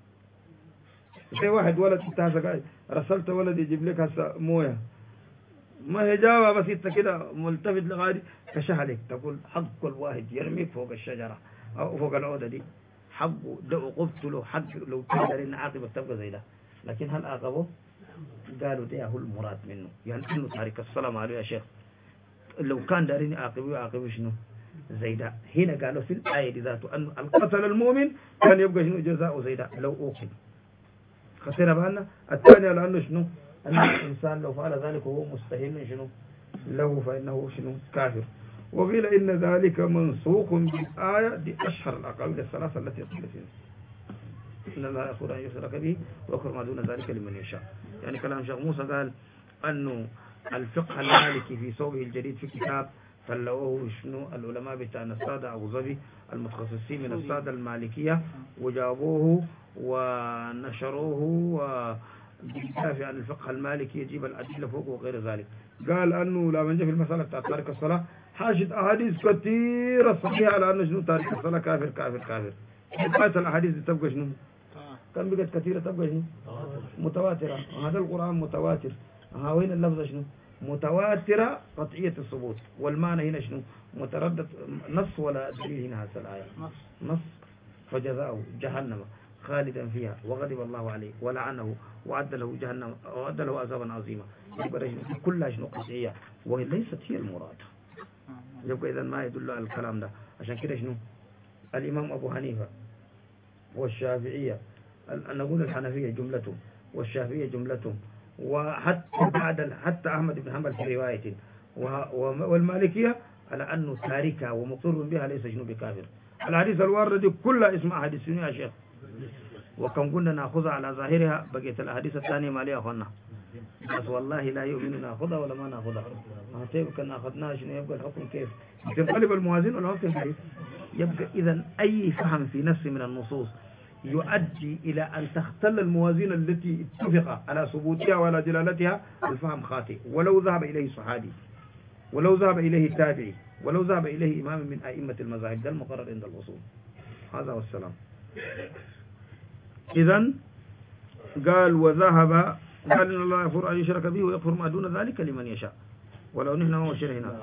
زي واحد ولد انت هسه رسلت ولد يجيب لك هسه مويه ما هي جاوه بس انت كده ملتفت لغادي كشهلك تقول حق الواحد يرميك فوق الشجره او فوق العوده دي حقه ده عقوبته له حق لو تقدر ان عاقبه تبقى زي ده. لكن هل عاقبه؟ قالوا ده هو المراد منه يعني انه تارك السلام عليه يا شيخ لو كان دارين يعاقبوا شنو زي ده. هنا قالوا في الآية دي ذاته أن القتل المؤمن كان يبقى شنو جزاء زي ده لو أوقف. خسرنا بالنا. الثانية لأنه شنو أن الإنسان لو فعل ذلك وهو مستحيل شنو له فإنه شنو كافر. وقيل إن ذلك منسوخ بالآية دي أشهر الأقاويل الثلاثة التي قيل فيها إن الله يغفر أن يشرك به ويغفر ما دون ذلك لمن يشاء. يعني كلام شيخ موسى قال أنه الفقه المالكي في صوبه الجديد في كتاب فلوه شنو العلماء بتاعنا السادة أبو ظبي المتخصصين من السادة المالكية وجابوه ونشروه وبالدافع عن الفقه المالكي يجيب الأدلة فوق وغير ذلك. قال أنه لا من جاء في المسألة بتاعت تارك الصلاة حاشد أحاديث كثيرة صحيحة على أنه شنو تارك الصلاة كافر كافر كافر. بقيت الأحاديث دي تبقى شنو كان بقت كثيرة تبقى شنو متواترة. هذا القرآن متواتر. وين اللفظ شنو متواترة قطعية الثبوت والمعنى هنا شنو متردد نص ولا دليل هنا هذه الآية نص. فجزاؤه جهنم خالدا فيها وغضب الله عليه ولعنه وأعد له جهنم وأعد له عذابا عظيما. يبقى كلها شنو قطعية وهي ليست هي المراد. يبقى إذا ما يدل على الكلام ده. عشان كده شنو الإمام أبو حنيفة والشافعية نقول الحنفية جملتهم والشافعية جملتهم وحتى بعد حتى أحمد بن حنبل في رواية والمالكية على أنه تاركها ومقر بها ليس شنو بكافر. الحديث الواردة كلها اسمها حديث شنو يا شيخ وكم قلنا نأخذها على ظاهرها بقيت الأحاديث الثانية ما ليها أخونا بس والله لا يؤمن نأخذها ولا ما نأخذها. كنا أخذناها شنو يبقى الحكم كيف تنقلب الموازين ولا حكم كيف. يبقى إذا أي فهم في نفس من النصوص يؤدي إلى أن تختل الموازين التي اتفق على ثبوتها وعلى جلالتها الفهم خاطئ ولو ذهب إليه صحابي ولو ذهب إليه تابعي ولو ذهب إليه إمام من أئمة المذاهب. ده المقرر عند الأصول. هذا والسلام. إذن قال وذهب قال إن الله يغفر أن يشرك به ويغفر ما دون ذلك لمن يشاء ولو نحن ما شرهنا.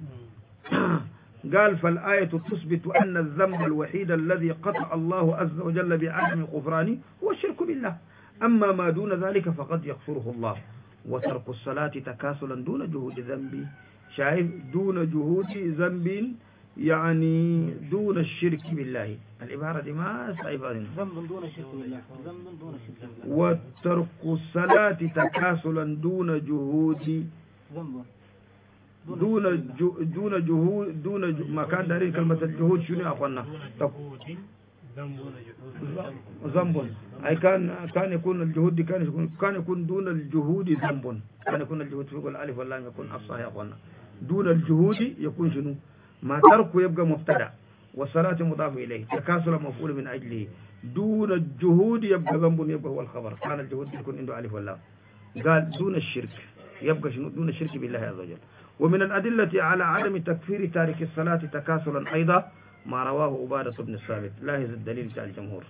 قال فالآية تثبت أن الذنب الوحيد الذي قطع الله عز وجل بعدم غفرانه هو الشرك بالله. أما ما دون ذلك فقد يغفره الله. وترك الصلاة تكاسلا دون جهود ذنب شايف دون جهود ذنب يعني دون الشرك بالله. العبارة دي ما صعبة. ذنب دون الشرك بالله ذنب دون الشرك بالله. وترك الصلاة تكاسلا دون جهود ذنب دون جهود ما كان دارين كلمة الجهود شنو يا أخوانا ذنب أي كان يكون الجهود كان يكون دون الجهود ذنب. كان يكون الجهود فوق الألف واللام يكون أفصح يا أخوانا. دون الجهود يكون شنو ما تركه يبقى مبتدأ والصلاة مضاف إليه تكاسل مفعول من أجله دون الجهود يبقى ذنب يبقى هو الخبر، كان الجهود يكون عنده ألف واللام. قال دون الشرك يبقى شنو؟ دون الشرك بالله عز وجل. ومن الأدلة على عدم تكفير تارك الصلاة تكاسلا أيضا ما رواه عبادة بن الصامت، لاحظ الدليل بتاع الجمهور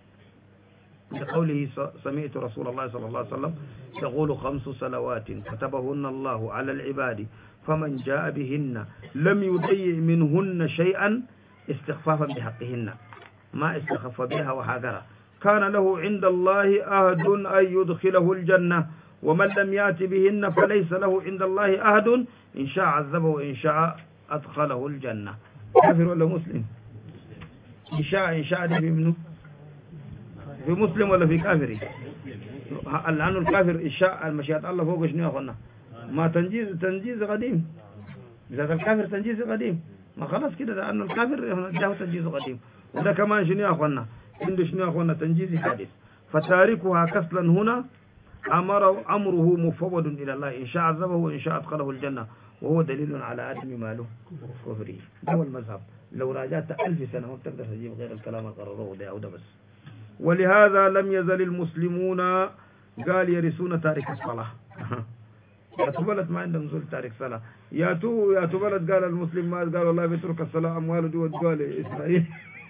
لقوله سمعت رسول الله صلى الله عليه وسلم يقول 5 صلوات كتبهن الله على العباد فمن جاء بهن لم يضيع منهن شيئا استخفافا بحقهن، ما استخف بها وحاذرها، كان له عند الله عهد أن يدخله الجنة، ومن لم يأت بهن فليس له عند الله عهد، إن شاء عذبه وإن شاء أدخله الجنة. كافر ولا مسلم؟ إن شاء ده في منه؟ في مسلم ولا في كافر؟ لأنه الكافر إن شاء المشيئة الله فوق شنو يا أخوانا؟ ما تنجيز قديم، إذا الكافر تنجيز قديم ما خلاص كده، لأنه الكافر جاءه تنجيز قديم، وده كمان شنو يا أخوانا؟ عنده شنو يا أخوانا؟ تنجيز حادث. فتاركها كسلا هنا أمره مفوض إلى الله، إن شاء عذبه وإن شاء أدخله الجنة، وهو دليل على عدم ماله كفره. ده هو المذهب، لو راجعت 1000 سنة ما بتقدر تجيب غير الكلام اللي قرروه ده أو ده بس. ولهذا لم يزل المسلمون قال يرثون تارك الصلاة. يا تبلد ما عندهم زول تارك صلاة، يا تبلد قال المسلم ما قال والله بيترك الصلاة أمواله دي ودوها لإسرائيل.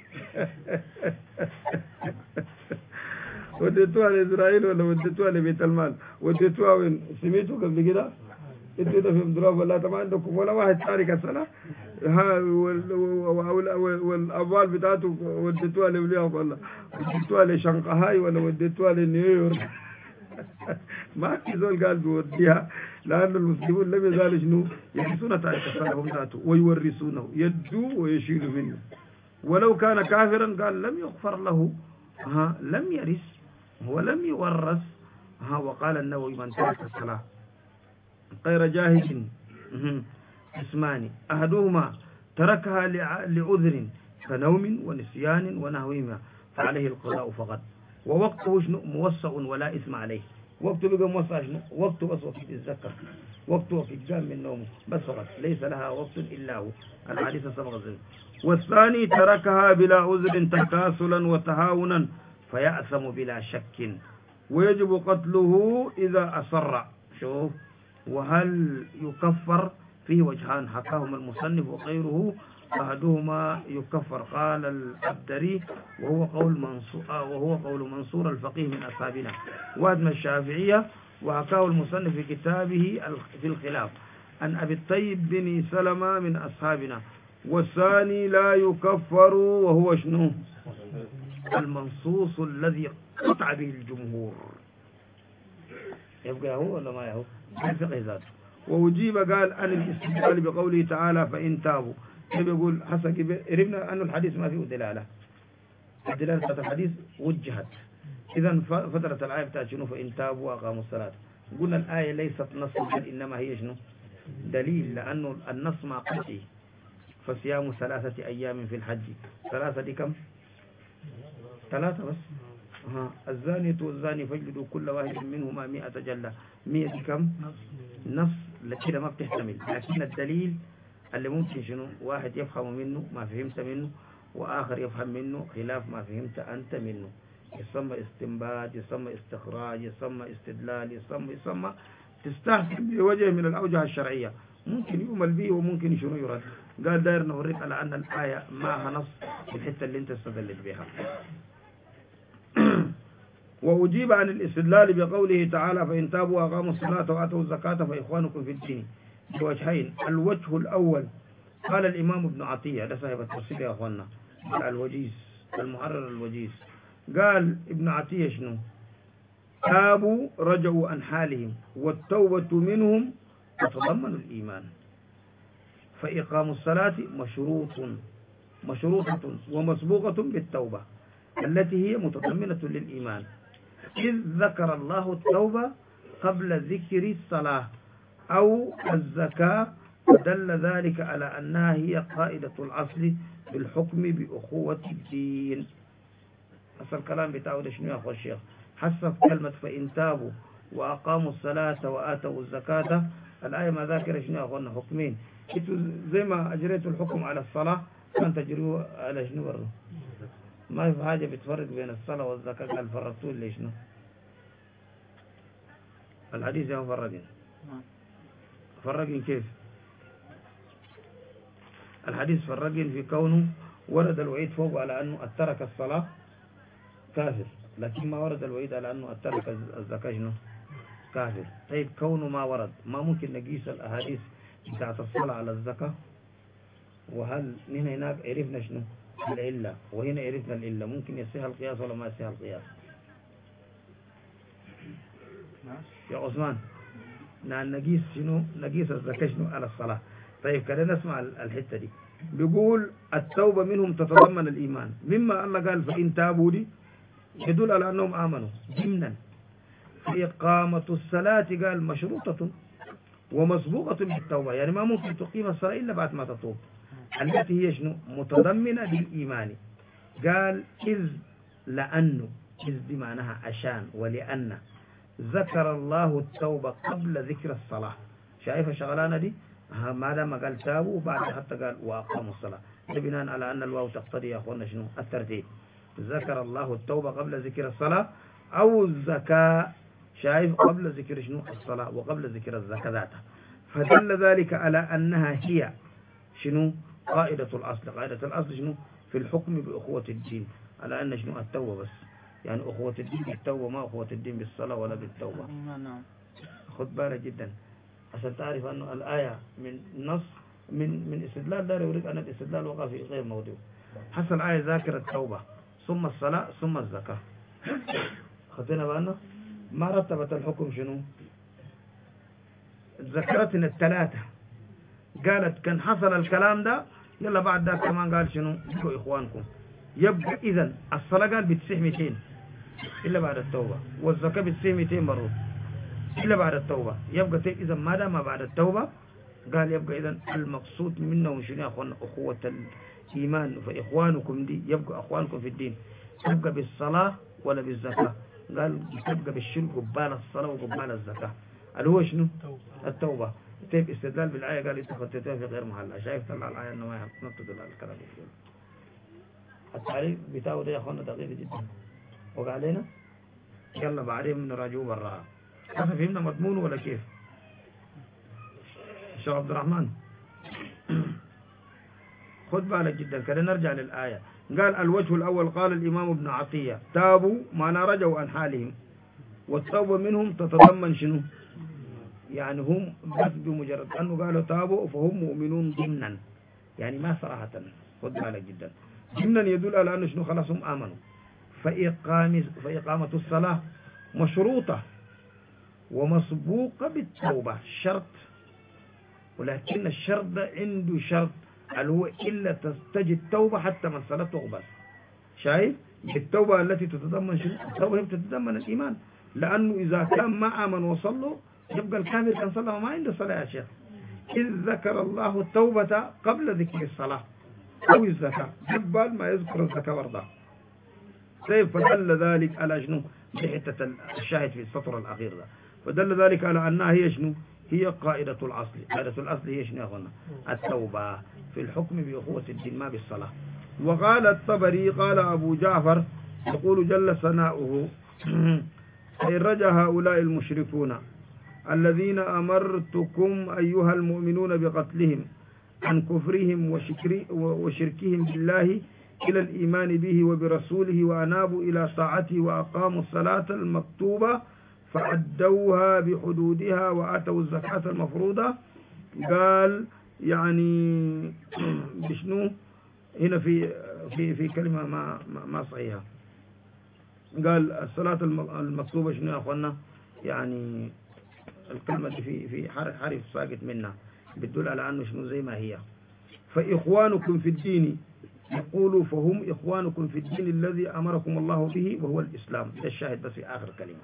وديتوها لإسرائيل ولا وديتوها لبيت المال؟ وديتوها وين؟ سميتوا قبل كده؟ انتوا ده في مدراب ولا ما عندكم ولا واحد تارك الصلاة؟ ها والأموال بتاعته وديتوها لوليهم ولا وديتوها لشنغهاي ولا وديتوها لنيويورك؟ ما في زول قال بيوديها، لأن المسلمون لم يزالوا شنو؟ يرثون تارك الصلاة هم ذاته ويورثونه، يدوا ويشيلوا منه، ولو كان كافرا قال لم يغفر له، لم يرث ولم يورث. وقال النووي من ترك الصلاة غير جاهد اسمان، أحدهما تركها لعذر كنوم ونسيان ونحوهما فعليه القضاء فقط، ووقته شنو؟ موسع ولا إثم عليه. وقته بقى موسع شنو؟ وقته بس وقت الزكاة، وقته وقت قام من نومه بس فقط، ليس لها وقت إلا هو، الحديث سبق ذلك. والثاني تركها بلا عذر تكاسلا وتهاونا فيأثم بلا شك، ويجب قتله إذا أصر. شوف، وهل يكفر؟ فيه وجهان حكاهما المصنف وغيره، أحدهما يكفر قال الأبدري وهو قول منصور الفقيه من أصحابنا وهدم الشافعية، وحكاه المصنف في كتابه في الخلاف عن أبي الطيب بن سلمة من أصحابنا. والثاني لا يكفر وهو شنو؟ المنصوص الذي قطع به الجمهور. يبقى هو ولا ما هو؟ الفقه ذاته. وأجيب قال عن الاستدلال بقوله تعالى فإن تابوا، يقول حسن عرفنا أن الحديث ما فيه دلالة، الدلالة بتاعت الحديث وجهت، إذا فترة الآية بتاعت شنو؟ فإن تابوا وأقاموا الصلاة. قلنا الآية ليست نص بل إنما هي شنو؟ دليل، لأنه النص مع قطعي، فصيام 3 أيام في الحج، 3 دي كم؟ 3 بس. الزانية والزاني فاجلدوا كل واحد منهما 100 جلة، 100 دي كم؟ نص كده ما بتحتمل، لكن الدليل اللي ممكن شنو؟ واحد يفهم منه ما فهمت منه، وآخر يفهم منه خلاف ما فهمت أنت منه، يسمى استنباط، يسمى استخراج، يسمى استدلال، يسمى تستحسن بوجه من الأوجه الشرعية، ممكن يؤمل به وممكن شنو يرد. قال داير نوريك على أن الآية معها نص في الحتة اللي انت استدلت بها. وأجيب عن الاستدلال بقوله تعالى فإن تابوا وأقاموا الصلاة وآتوا الزكاة فإخوانكم في الدين بوجهين. الوجه الأول قال الإمام ابن عطية، ده صاحب التفسير يا أخوانا، الوجيز المحرر الوجيز، قال ابن عطية شنو؟ تابوا رجعوا عن حالهم، والتوبة منهم تتضمن الإيمان، فإقام الصلاة مشروطة ومسبوقة بالتوبة التي هي متضمنة للإيمان، إذ ذكر الله التوبة قبل ذكر الصلاة أو الزكاة، ودل ذلك على أنها هي قائدة الأصل بالحكم بأخوة الدين. أصل الكلام بتاعه ده شنو يا أخو الشيخ؟ حسب كلمة فإن تابوا وأقاموا الصلاة وآتوا الزكاة، الآية ما ذاكرة شنو يا أخوانا؟ حكمين. انتوا زي ما أجريتوا الحكم على الصلاة كان تجروا على شنو برضه؟ ما في حاجة بتفرق بين الصلاة والزكاة. قال فرقتوا ليش شنو الحديث يا فرقين. فرقين كيف الحديث؟ فرقين في كونه ورد الوعيد فوق على أنه أترك الصلاة كافر، لكن ما ورد الوعيد على أنه أترك الزكاة شنو كافر. طيب كونه ما ورد، ما ممكن نقيس الأحاديث بتاعت الصلاة على الزكاة؟ وهل هناك عرفنا شنو العلة وهنا عرفنا العلة، ممكن يصيح القياس ولا ما يصيح القياس؟ يا عثمان نقيس شنو، نقيس الزكاة شنو على الصلاة. طيب كده نسمع الحتة دي. بيقول التوبة منهم تتضمن الإيمان، مما الله قال فإن تابوا دي يدل على أنهم آمنوا ضمنا. فإقامة الصلاة قال مشروطة ومسبوقة بالتوبة، يعني ما ممكن تقيم الصلاة إلا بعد ما تتوب، التي هي شنو متضمنة للإيمان. قال إذ لأنه، إذ دي معناها عشان ولأن ذكر الله التوبة قبل ذكر الصلاة. شايف شغلانة دي؟ ما دام قال تابوا وبعد حتى قال وأقاموا الصلاة، ده بناء على أن الواو تقتضي يا أخوانا شنو الترتيب. ذكر الله التوبة قبل ذكر الصلاة أو الزكاة، شايف قبل ذكر شنو الصلاة وقبل ذكر الزكاة ذاتها. فدل ذلك على أنها هي شنو قاعدة الأصل. قاعدة الأصل شنو في الحكم بأخوة الدين، على أن شنو التوبة بس، يعني أخوة الدين بالتوبة، ما أخوة الدين بالصلاة ولا بالتوبة. خد بالك جدا عشان تعرف أنه الآية من نص من استدلال دار يريد أن الاستدلال وقع في غير موضوع. حصل آية ذاكر التوبة ثم الصلاة ثم الزكاة، خدنا بالنا ما رتبت الحكم شنو، ذكرتنا الثلاثة، قالت كان حصل الكلام ده يلا بعد ده كمان قال شنو يبقوا إخوانكم. يبقى إذن الصلاة قال بتسيح 200 إلا بعد التوبة، والزكاة بتسيح 200 برضه إلا بعد التوبة. يبقى إذا ما دام بعد التوبة قال يبقى إذا المقصود منه شنو يا أخوان أخوة الإيمان. فإخوانكم دي يبقى أخوانكم في الدين، يبقى بالصلاة ولا بالزكاة؟ قال يبقى بالشرك قبال الصلاة وقبال الزكاة اللي هو شنو التوبة. طيب استدلال بالآية قال انت خطيتها في غير محلها. شايف طلع الآية انه ما تدل على الكلام ده. التعريف بتاعه ده يا اخوانا دقيق جدا وقع علينا. يلا بعدين نراجعه براها. هسه فهمنا مضمون ولا كيف؟ شيخ عبد الرحمن خد بالك جدا كده. نرجع للآية. قال الوجه الأول قال الإمام ابن عطية تابوا معنى رجعوا عن حالهم، والتوبة منهم تتضمن شنو، يعني هم بس بمجرد أنه قالوا تابوا فهم مؤمنون ضمنا، يعني ما صراحة. خد بالك جدا ضمنا يدل على أنه شنو خلاص هم آمنوا. فإقامة الصلاة مشروطة ومسبوقة بالتوبة شرط، ولكن الشرط ده عنده شرط اللي هو إلا تستجد التوبة حتى من صلاة تقبل. شايف التوبة التي تتضمن شنو؟ التوبة هي تتضمن الإيمان، لأنه إذا كان ما آمن وصلوا يبقى الكافر كان صلى وما عنده صلاة يا شيخ. إذ ذكر الله التوبة قبل ذكر الصلاة أو الزكاة، قبل ما يذكر الزكاة برضه. طيب فدل ذلك على شنو؟ بحتة الشاهد في السطر الأخير ده، فدل ذلك على أنها هي شنو؟ هي قاعدة الأصل. قاعدة الأصل هي شنو يا أخوانا؟ التوبة في الحكم بأخوة الدين ما بالصلاة. وقال الطبري قال أبو جعفر يقول جل ثناؤه فإن رجع هؤلاء المشركون الذين أمرتكم أيها المؤمنون بقتلهم عن كفرهم وشركهم بالله إلى الإيمان به وبرسوله وأنابوا إلى طاعته وأقاموا الصلاة المكتوبة فأدوها بحدودها وآتوا الزكاة المفروضة. قال يعني بشنو هنا في كلمة ما صحيحة. قال الصلاة المكتوبة شنو يا أخوانا؟ يعني الكلمة دي في حرف ساقط منها بتدل على أنه شنو زي ما هي. فإخوانكم في الدين يقولوا فهم إخوانكم في الدين الذي أمركم الله به وهو الإسلام. ده الشاهد بس في آخر كلمة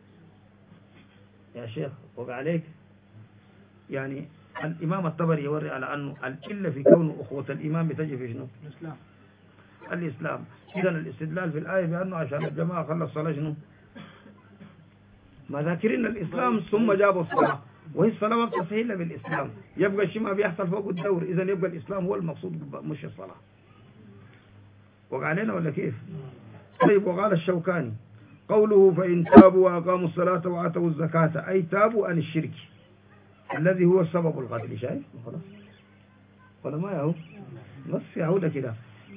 يا شيخ وقع عليك. يعني الإمام الطبري يوري على أنه الإلا في كون أخوة الإيمان بتجي في شنو؟ الإسلام. إذا الاستدلال في الآية بأنه عشان الجماعة خلص الصلاة شنو؟ ما ذاكرين الإسلام ثم جابوا الصلاة، وهي الصلاة ما بتصحيح إلا بالإسلام. يبقى الشيء ما بيحصل فوق الدور، إذا يبقى الإسلام هو المقصود مش الصلاة. وقع علينا ولا كيف؟ طيب وقال الشوكاني قوله فإن تابوا وأقاموا الصلاة وآتوا الزكاة أي تابوا عن الشرك الذي هو سبب القتل. شايف خلاص ولا ما يهو بس يهود كده.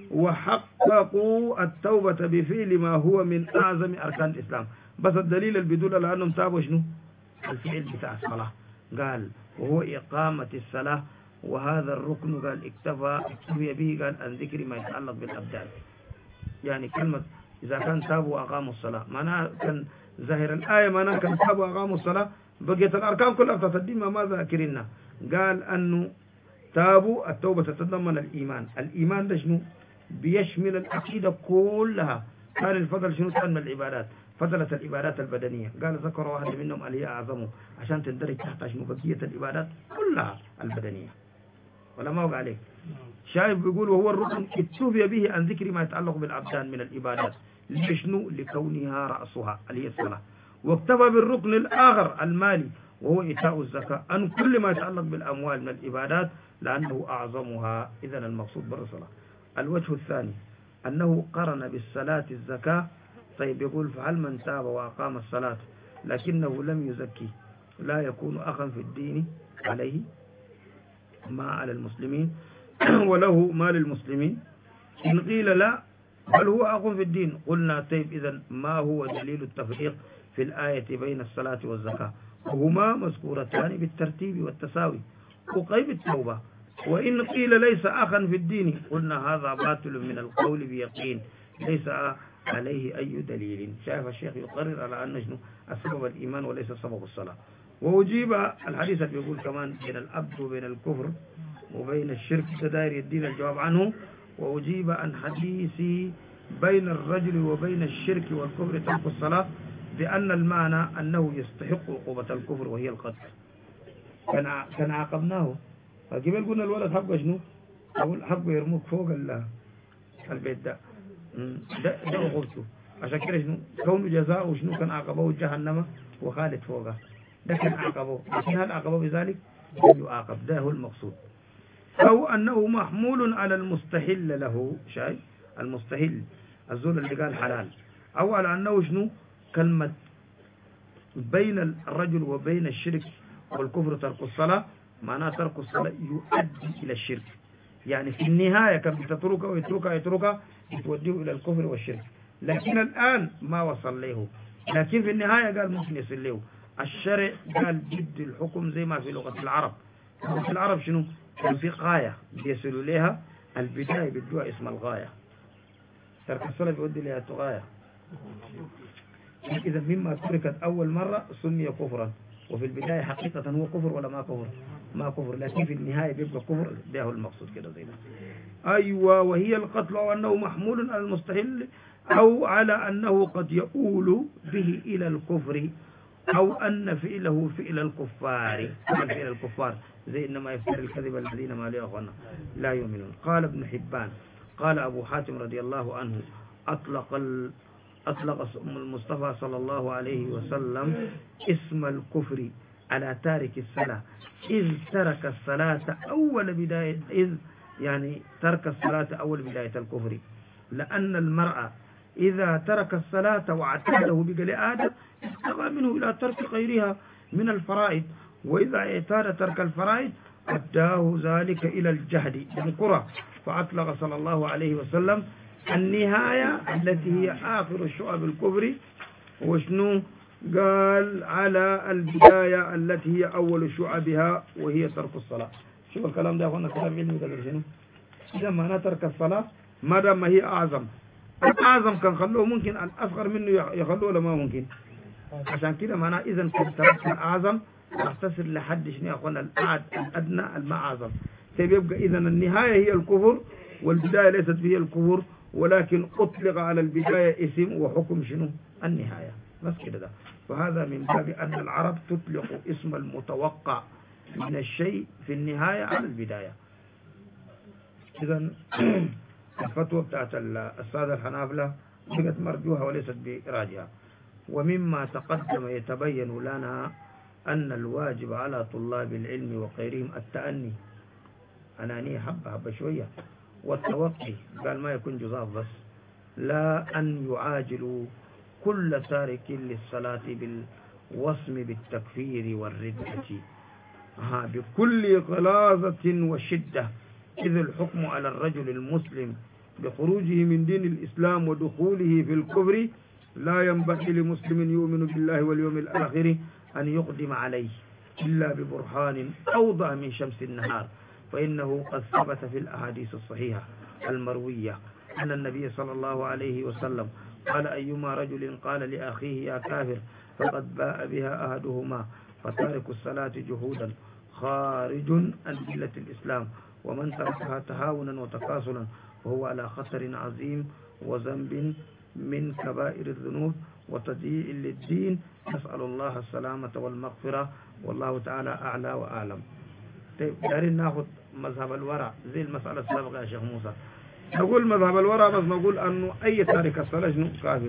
وحققوا التوبة بفعل ما هو من أعظم أركان الإسلام. بس الدليل اللي بيدل على أنهم تابوا شنو؟ الفعل بتاع الصلاة. قال وهو إقامة الصلاة وهذا الركن قال اكتفي به قال عن ذكر ما يتعلق بالأبدان. يعني كلمة إذا كان تابوا وأقاموا الصلاة معناها كان ظاهر الآية معناها كان تابوا وأقاموا الصلاة بقيت الأركان كلها تتدم ما ذاكرنا. قال أنه تابوا التوبة تتضمن الإيمان. الإيمان ده شنو؟ بيشمل العقيدة كلها. كان الفضل شنو؟ كان من العبادات. فضلت العبادات البدنية قال ذكر واحد منهم اللي هي أعظمه عشان تندرج تحت شنو؟ بقية العبادات كلها البدنية. ولا ما وقع عليك؟ شايف بيقول وهو الركن اكتفي به عن ذكر ما يتعلق بالأبدان من العبادات. لشنو؟ لكونها رأسها اللي هي الصلاة. واكتفى بالركن الآخر المالي وهو إيتاء الزكاة عن كل ما يتعلق بالأموال من العبادات لأنه أعظمها. إذن المقصود بالصلاة. الوجه الثاني أنه قرن بالصلاة الزكاة. طيب يقول فهل من تاب وأقام الصلاة لكنه لم يزكي لا يكون أخا في الدين عليه ما على المسلمين وله ما للمسلمين؟ إن قيل لا بل هو أخ في الدين قلنا طيب إذن ما هو دليل التفريق في الآية بين الصلاة والزكاة وهما مذكورتان بالترتيب والتساوي وقيب التوبة. وإن قيل ليس أخا في الدين قلنا هذا باطل من القول بيقين ليس عليه أي دليل. شايف الشيخ يقرر على أن شنو السبب الإيمان وليس سبب الصلاة. وأجيب الحديث بيقول كمان بين الأبد وبين الكفر وبين الشرك تداير الدين الجواب عنه. وأجيب عن حديث بين الرجل وبين الشرك والكفر ترك الصلاة بأن المعنى أنه يستحق عقوبة الكفر وهي القتل. كان عاقبناه قبل قلنا الولد حقه شنو؟ حقه يرموك فوق البيت ده عقوبته. عشان كده شنو كونه جزاؤه شنو؟ كان عاقبه جهنم وخالد فوقه. ده كان عاقبه لكن هل عاقبه بذلك؟ لم يعاقب. ده هو المقصود. أو أنه محمول على المستحل له. شايف المستحل الزول اللي قال حلال. أو على أنه شنو كلمة بين الرجل وبين الشرك والكفر ترك الصلاة معناه ترك الصلاة يؤدي إلى الشرك. يعني في النهاية كان بتتركه ويتركه يتوديه إلى الكفر والشرك. لكن الآن ما وصل له لكن في النهاية قال ممكن يصل له. الشرع قال جد الحكم زي ما في لغة العرب. في العرب شنو كان في غاية بيصلوا لها البداية بدوها اسم الغاية. ترك الصلاة بيودي لها غاية. إذا مما تركت أول مرة سمي كفرا وفي البداية حقيقة هو كفر ولا ما كفر؟ ما كفر لكن في النهاية بيبقى كفر. ده هو المقصود كده زي ما. أيوة وهي القتل أو أنه محمول على المستحيل أو على أنه قد يؤول به إلى الكفر أو أن فعله فعل الكفار. فعل الكفار زي إنما يفتر الكذب الذين ما لا يؤمنون. قال ابن حبان قال أبو حاتم رضي الله عنه أطلق المصطفى صلى الله عليه وسلم اسم الكفر على تارك الصلاة إذ ترك الصلاة أول بداية ترك الصلاة أول بداية الكفر. لأن المرأة إذا ترك الصلاة واعتاده بقل آدم استغى منه إلى ترك غيرها من الفرائض وإذا اعتاد ترك الفرائض أداه ذلك إلى الجهد بالقرى. فأطلق صلى الله عليه وسلم النهاية التي هي آخر شعب الكفر وشنو قال على البداية التي هي أول شعبها وهي ترك الصلاة. شوف الكلام ده أخوانا كلام علمي قدر شنو إذا ما نترك الصلاة ما دام هي أعظم. الأعظم كان خلوه ممكن الأصغر منه يخلوه لما ممكن. عشان كده معناه إذا كنت ترك الأعظم تختصر لحد شنو يا أخوانا الأدنى الما أعظم. سيبقى إذا النهاية هي الكفر والبداية ليست هي الكفر ولكن أطلق على البداية اسم وحكم شنو النهاية بس كده ده. فهذا من باب أن العرب تطلق اسم المتوقع من الشيء في النهاية على البداية. إذا الفتوى بتاعت السادة الحنابلة بقت مرجوها وليست براجعة. ومما تقدم يتبين لنا أن الواجب على طلاب العلم وغيرهم التأني أنانية حبة شوية والتوقي قال ما يكون جزاف بس لا أن يعاجلوا كل تارك للصلاة بالوصم بالتكفير والردة بكل غلاظة وشدة، إذ الحكم على الرجل المسلم بخروجه من دين الإسلام ودخوله في الكفر لا ينبغي لمسلم يؤمن بالله واليوم الآخر أن يقدم عليه إلا ببرهان أوضح من شمس النهار، فإنه قد ثبت في الأحاديث الصحيحة المروية أن النبي صلى الله عليه وسلم قال أيما رجل قال لأخيه يا كافر فقد باء بها أحدهما فتارك الصلاة جهودا خارج عن ملة الإسلام، ومن تركها تهاونا وتكاسلا وهو على خطر عظيم وذنب من كبائر الذنوب وتضييع للدين، نسأل الله السلامة والمغفرة، والله تعالى أعلى وأعلم. طيب دارين ناخذ مذهب الورع زي المسألة السابقة يا شيخ موسى، نقول مذهب الورع بس نقول أنه أي تارك الصلاة شنو كافر.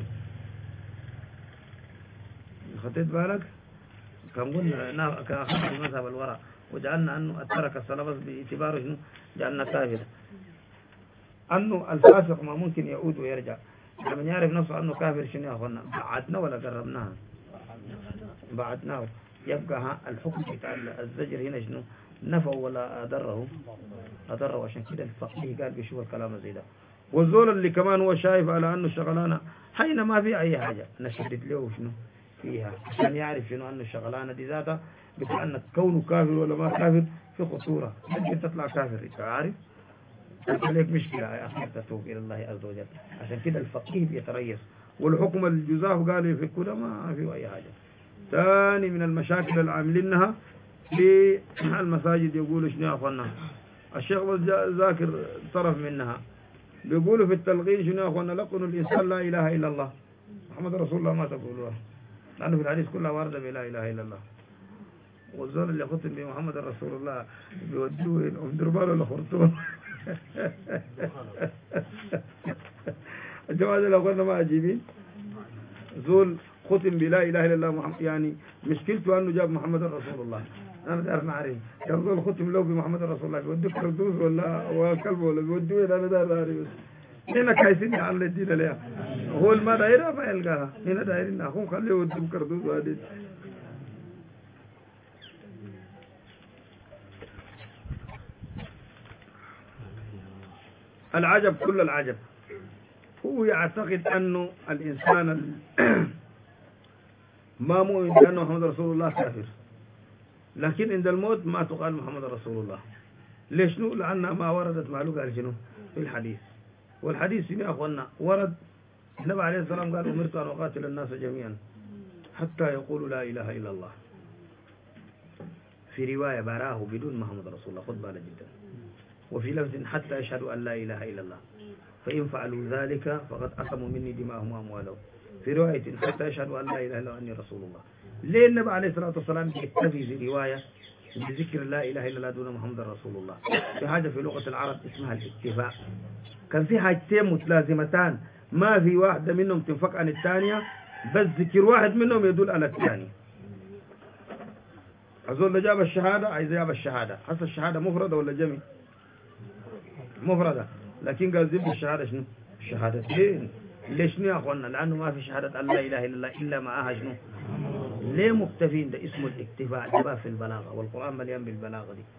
خطيت بالك؟ كان قلنا كأخذ مذهب الورع وجعلنا أنه ترك الصلاة بس باعتباره شنو جعلنا كافر، أنه الفاسق ما ممكن يعود ويرجع، لما يعرف نفسه أنه كافر شنو يا أخوانا بعدنا ولا قربناه؟ بعدناه. يبقى الحكم بتاع الزجر هنا شنو نفع ولا أضره؟ أضره، عشان كده الفقيه قال بيشوف الكلام زي ده. والزول اللي كمان هو شايف على أنه شغلانة حين ما في أي حاجة نشدد له شنو فيها عشان يعرف شنو أنه الشغلانة دي ذاتها بأن كونه كافر ولا ما كافر في خطورة، ممكن تطلع كافر أنت عارف، عليك مشكلة يا أخي تتوب إلى الله عز وجل. عشان كده الفقيه بيتريث، والحكم الجزاف قال يفكوا ده ما في أي حاجة. ثاني من المشاكل اللي عاملينها في المساجد يقولوا شنو يا أخوانا، الشيخ ذاكر طرف منها بيقولوا في التلقين شنو يا أخوانا لقنوا الإنسان لا إله إلا الله محمد رسول الله، ما تقولوها لأنه في الحديث كلها واردة بلا إله إلا الله. والزول اللي ختم بمحمد رسول الله بيودوه أم دربال ولا خرطوم الجماعة اللي أخوانا ما عجيبين، زول ختم بلا إله إلا الله محمد، يعني مشكلته أنه جاب محمد رسول الله، أنا بدي ما أعرف كم زول ختم له بمحمد رسول الله بيودوه كردوس ولا كلب ولا بيودوه أنا دار أعرف هنا كايسين على الدين عليها، هو ما دايرها ما يلقاها هنا دايرين أخوهم خليه يودوه كردوس وهذه. العجب كل العجب هو يعتقد أنه الإنسان ما مؤمن بأنه محمد رسول الله كافر، لكن عند الموت ما تقال محمد رسول الله. ليش نو؟ لأنها ما وردت معلومة قال شنو في الحديث، والحديث يا أخوانا ورد النبي عليه السلام قال أمرت أن أقاتل الناس جميعا حتى يقولوا لا إله إلا الله، في رواية براه بدون محمد رسول الله خذ بالك جدا، وفي لفظ حتى يشهدوا أن لا إله إلا الله، فإن فعلوا ذلك فقد أقموا مني دماءهم وأموالهم، في رواية حتى يشهدوا أن لا إله إلا الله وأني رسول الله. ليه النبي عليه الصلاة والسلام يكتفي في رواية بذكر لا إله إلا الله دون محمد رسول الله؟ في حاجة في لغة العرب اسمها الاكتفاء، كان في حاجتين متلازمتان ما في واحدة منهم تنفك عن الثانية، بس ذكر واحد منهم يدل على الثاني. أزول جاب الشهادة عايز جاب الشهادة، حتى الشهادة مفردة ولا جمع؟ مفردة، لكن قال ذكر الشهادة شنو؟ الشهادتين. ليش يا أخوانا؟ لأنه ما في شهادة أن لا إله إلا الله إلا معها شنو؟ ليه مكتفين؟ ده اسمه الاكتفاء، جبا في البلاغة، والقرآن مليان بالبلاغة دي.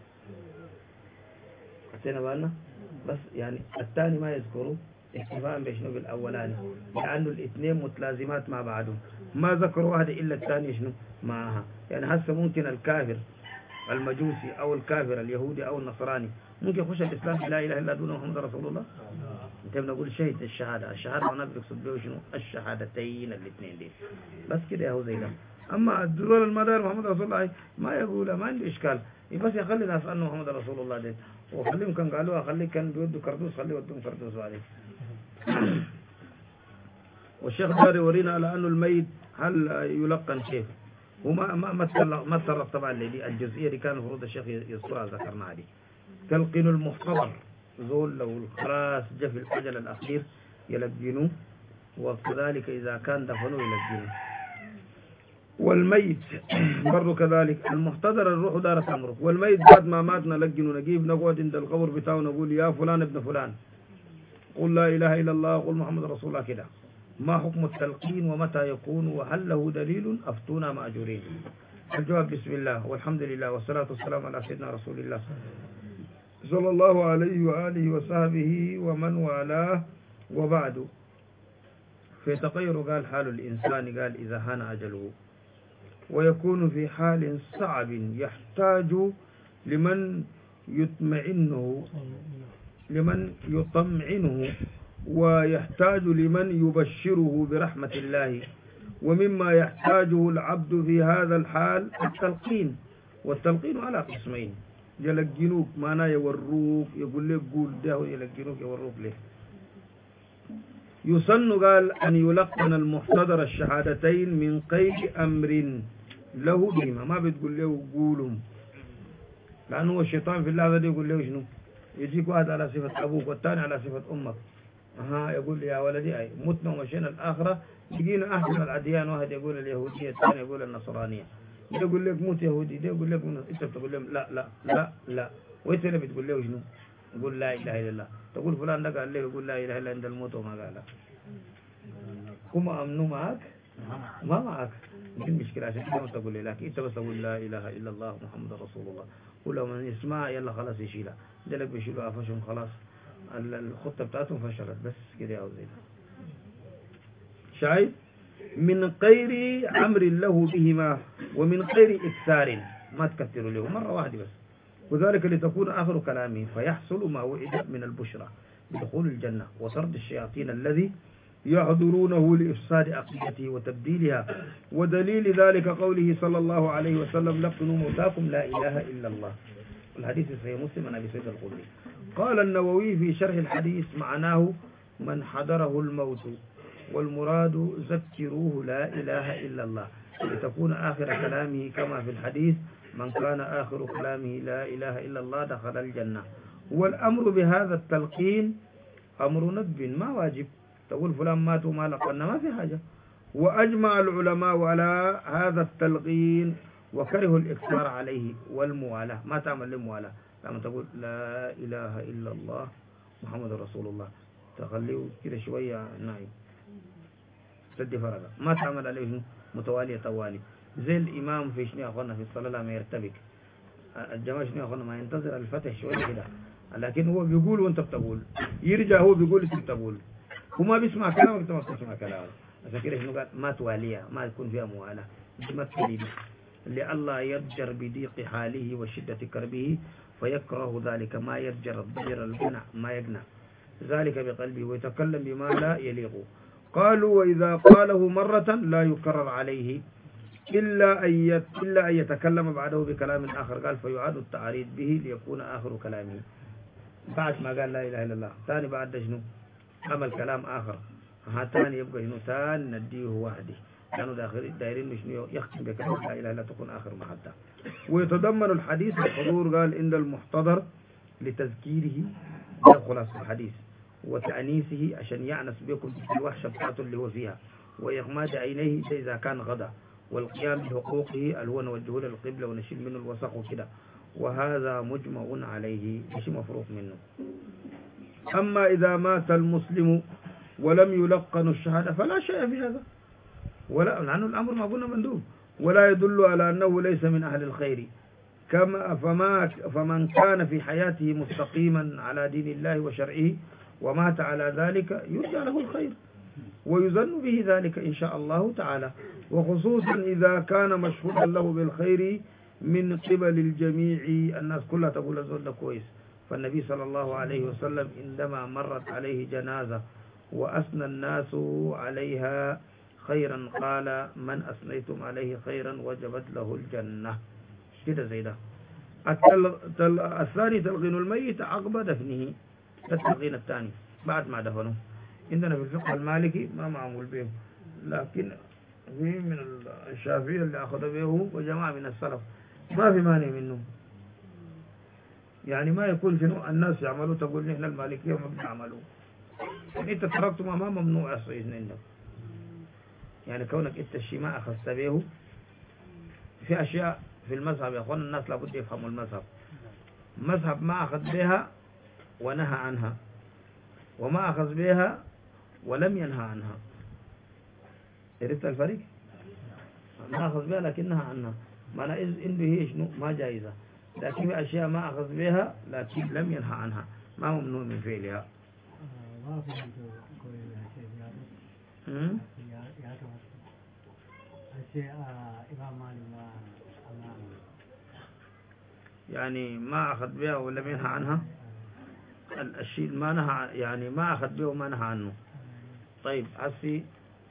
حسينا بالنا؟ بس يعني الثاني ما يذكره اكتفاء بشنو بالأولاني، لأنه الاثنين متلازمات مع بعضهم، ما ذكروا واحدة إلا الثاني شنو معها. يعني هسه ممكن الكافر المجوسي أو الكافر اليهودي أو النصراني ممكن يخش الإسلام لا إله إلا دون محمد رسول الله. انت بنقول شهد الشهادة، الشهادة هنا بيقصد به شنو؟ الشهادتين الاثنين دي بس كده هو زي ده. أما الدول المدار محمد رسول الله ما يقولها، ما عنده إشكال، بس يخلي الناس أنه محمد رسول الله ده، وخليهم كان قالوها خلي كان بيودوا كردوس خلي يودون كردوس عليه. والشيخ داري ورينا على أنه الميت هل يلقن كيف، وما ما تطرق طبعا لدي الجزئية دي كان المفروض الشيخ يذكرها ذكرناها دي. تلقين المحتضر زول لو خلاص جاء في الأجل الأخير يلقنوه، وكذلك إذا كان دفنوه يلقنوه. والميت برضو كذلك المحتضر الروح دارت أمره، والميت بعد ما مات نلقنه، نجيب نقعد عند القبر بتاعه نقول يا فلان ابن فلان قل لا إله إلا الله، قل محمد رسول الله كده. ما حكم التلقين ومتى يكون وهل له دليل؟ أفتونا مأجورين. الجواب بسم الله والحمد لله والصلاة والسلام على سيدنا رسول الله صلى الله عليه وآله وصحبه ومن والاه، وبعد. فيتغير قال حال الإنسان قال إذا هان أجله، ويكون في حال صعب يحتاج لمن يطمئنه ويحتاج لمن يبشره برحمة الله. ومما يحتاجه العبد في هذا الحال التلقين، والتلقين على قسمين: يلقنوك معناه يوروك، يقول لك قول ده، يلقنوك يوروك ليه. يسن قال أن يلقن المحتضر الشهادتين من قيد أمر له بهما، ما بتقول له قولهم، لأنه الشيطان في اللحظة دي يقول له شنو؟ يجيك واحد على صفة أبوك والثاني على صفة أمك، يقول لي يا ولدي أي متنا ومشينا الآخرة، يجينا أحسن الأديان، واحد يقول اليهودية الثاني يقول النصرانية، يقول لك موت يهودي، ده يقول لك أنت بتقول لهم لا لا لا لا، وأنت اللي بتقول له شنو؟ يقول لا إله إلا الله. تقول فلان ده قال لي يقول لا إله إلا عند الموت وما قالها. هم أمنوا معك؟ ما معك. يمكن مشكلة عشان كده ما تقول لي، لكن أنت بس تقول لا إله إلا الله محمد رسول الله، ولو من يسمع يلا خلاص يشيلها، دلك بيشيلوا عفشهم خلاص، الخطة بتاعتهم فشلت بس كده يا زين. شايف؟ من غير أمر له بهما ومن غير إكثار، ما تكثروا له، مرة واحدة بس، وذلك لتكون آخر كلامه فيحصل ما وعد من البشرى بدخول الجنة وطرد الشياطين الذي يحضرونه لإفساد عقيدته وتبديلها. ودليل ذلك قوله صلى الله عليه وسلم: لقنوا موتاكم لا إله إلا الله. الحديث في مسلم عن أبي سعيد الخدري. قال النووي في شرح الحديث: معناه من حضره الموت، والمراد ذكروه لا إله إلا الله، لتكون آخر كلامه كما في الحديث: من كان آخر كلامه لا إله إلا الله دخل الجنة. والأمر بهذا التلقين أمر ندب ما واجب، تقول فلان مات وما لقنا ما في حاجة. وأجمع العلماء على هذا التلقين وكرهوا الإكثار عليه والموالاة، ما تعمل للموالاة، لما تقول لا إله إلا الله محمد رسول الله تخليه كده شوية نايم تدي فرقة، ما تعمل عليه متوالية طوالي زي الإمام في شنو أخونا في الصلاة لما يرتبك الجماعة شنو أخونا ما ينتظر الفتح شوية كده، لكن هو بيقول وانت بتقول، يرجع هو بيقول انت بتقول، وما بيسمع كلامك انت ما بتسمع كلامه. عشان كده شنو قال ما توالية، ما يكون فيها موالاه، ما تكلم لئلا يضجر بضيق حاله وشدة كربه فيكره ذلك ما يضجر الضجر القنع ما يقنع ذلك بقلبه ويتكلم بما لا يليق. قالوا: وإذا قاله مرة لا يكرر عليه إلا أن يتكلم بعده بكلام آخر، قال فيعاد التعريض به ليكون آخر كلامه. بعد ما قال لا إله إلا الله ثاني بعد شنو عمل كلام آخر، ثاني يبقى شنو ثاني نديه وحده، كانوا دايرين مش يختم بكلمة لا إله إلا تكون آخر محدة. ويتضمن الحديث الحضور قال عند المحتضر لتذكيره يدخل في الحديث وتأنيسه عشان يعنس بكم الوحشة بتاعته اللي هو فيها، وإغماد عينيه إذا كان غدا، والقيام بحقوقه اللي هو نوجهه للقبلة ونشيل منه الوسخ وكده، وهذا مجمع عليه مش مفروق منه. أما إذا مات المسلم ولم يلقن الشهادة فلا شيء في هذا، ولا لأنه الأمر ما قلنا مندوب، ولا يدل على أنه ليس من أهل الخير. فمن كان في حياته مستقيما على دين الله وشرعه ومات على ذلك يرجى له الخير ويظن به ذلك إن شاء الله تعالى، وخصوصا إذا كان مشهودا له بالخير من قبل الجميع، الناس كلها تقول الزول ده كويس. فالنبي صلى الله عليه وسلم عندما مرت عليه جنازة وأثنى الناس عليها خيرا قال: من أثنيتم عليه خيرا وجبت له الجنة. كده زي ده. الثاني تلقين الميت عقب دفنه، التلقين الثاني بعد ما دفنه. عندنا في الفقه المالكي ما معمول به، لكن في من الشافعية اللي أخذ به وجماعة من السلف ما في مانع منه، يعني ما يكون شنو الناس يعملوا تقول نحن المالكية وما بنعملوا، يعني انت تركت ما ممنوع الصيد عندك، يعني كونك انت الشيء ما أخذت به. في أشياء في المذهب يا أخوان الناس لابد يفهموا المذهب، مذهب ما أخذ بها ونهى عنها، وما أخذ بها ولم ينهى عنها. عرفت الفرق؟ ما أخذ بها لكنها عنها، معنى إن به شنو ما جائزة، لكن في أشياء ما أخذ بها لكن لم ينهى عنها، ما ممنوع من فعلها. يعني ما أخذ بها ولم ينهى عنها، الشيء ما نهى، يعني ما أخذ بها وما نهى عنه. طيب عسي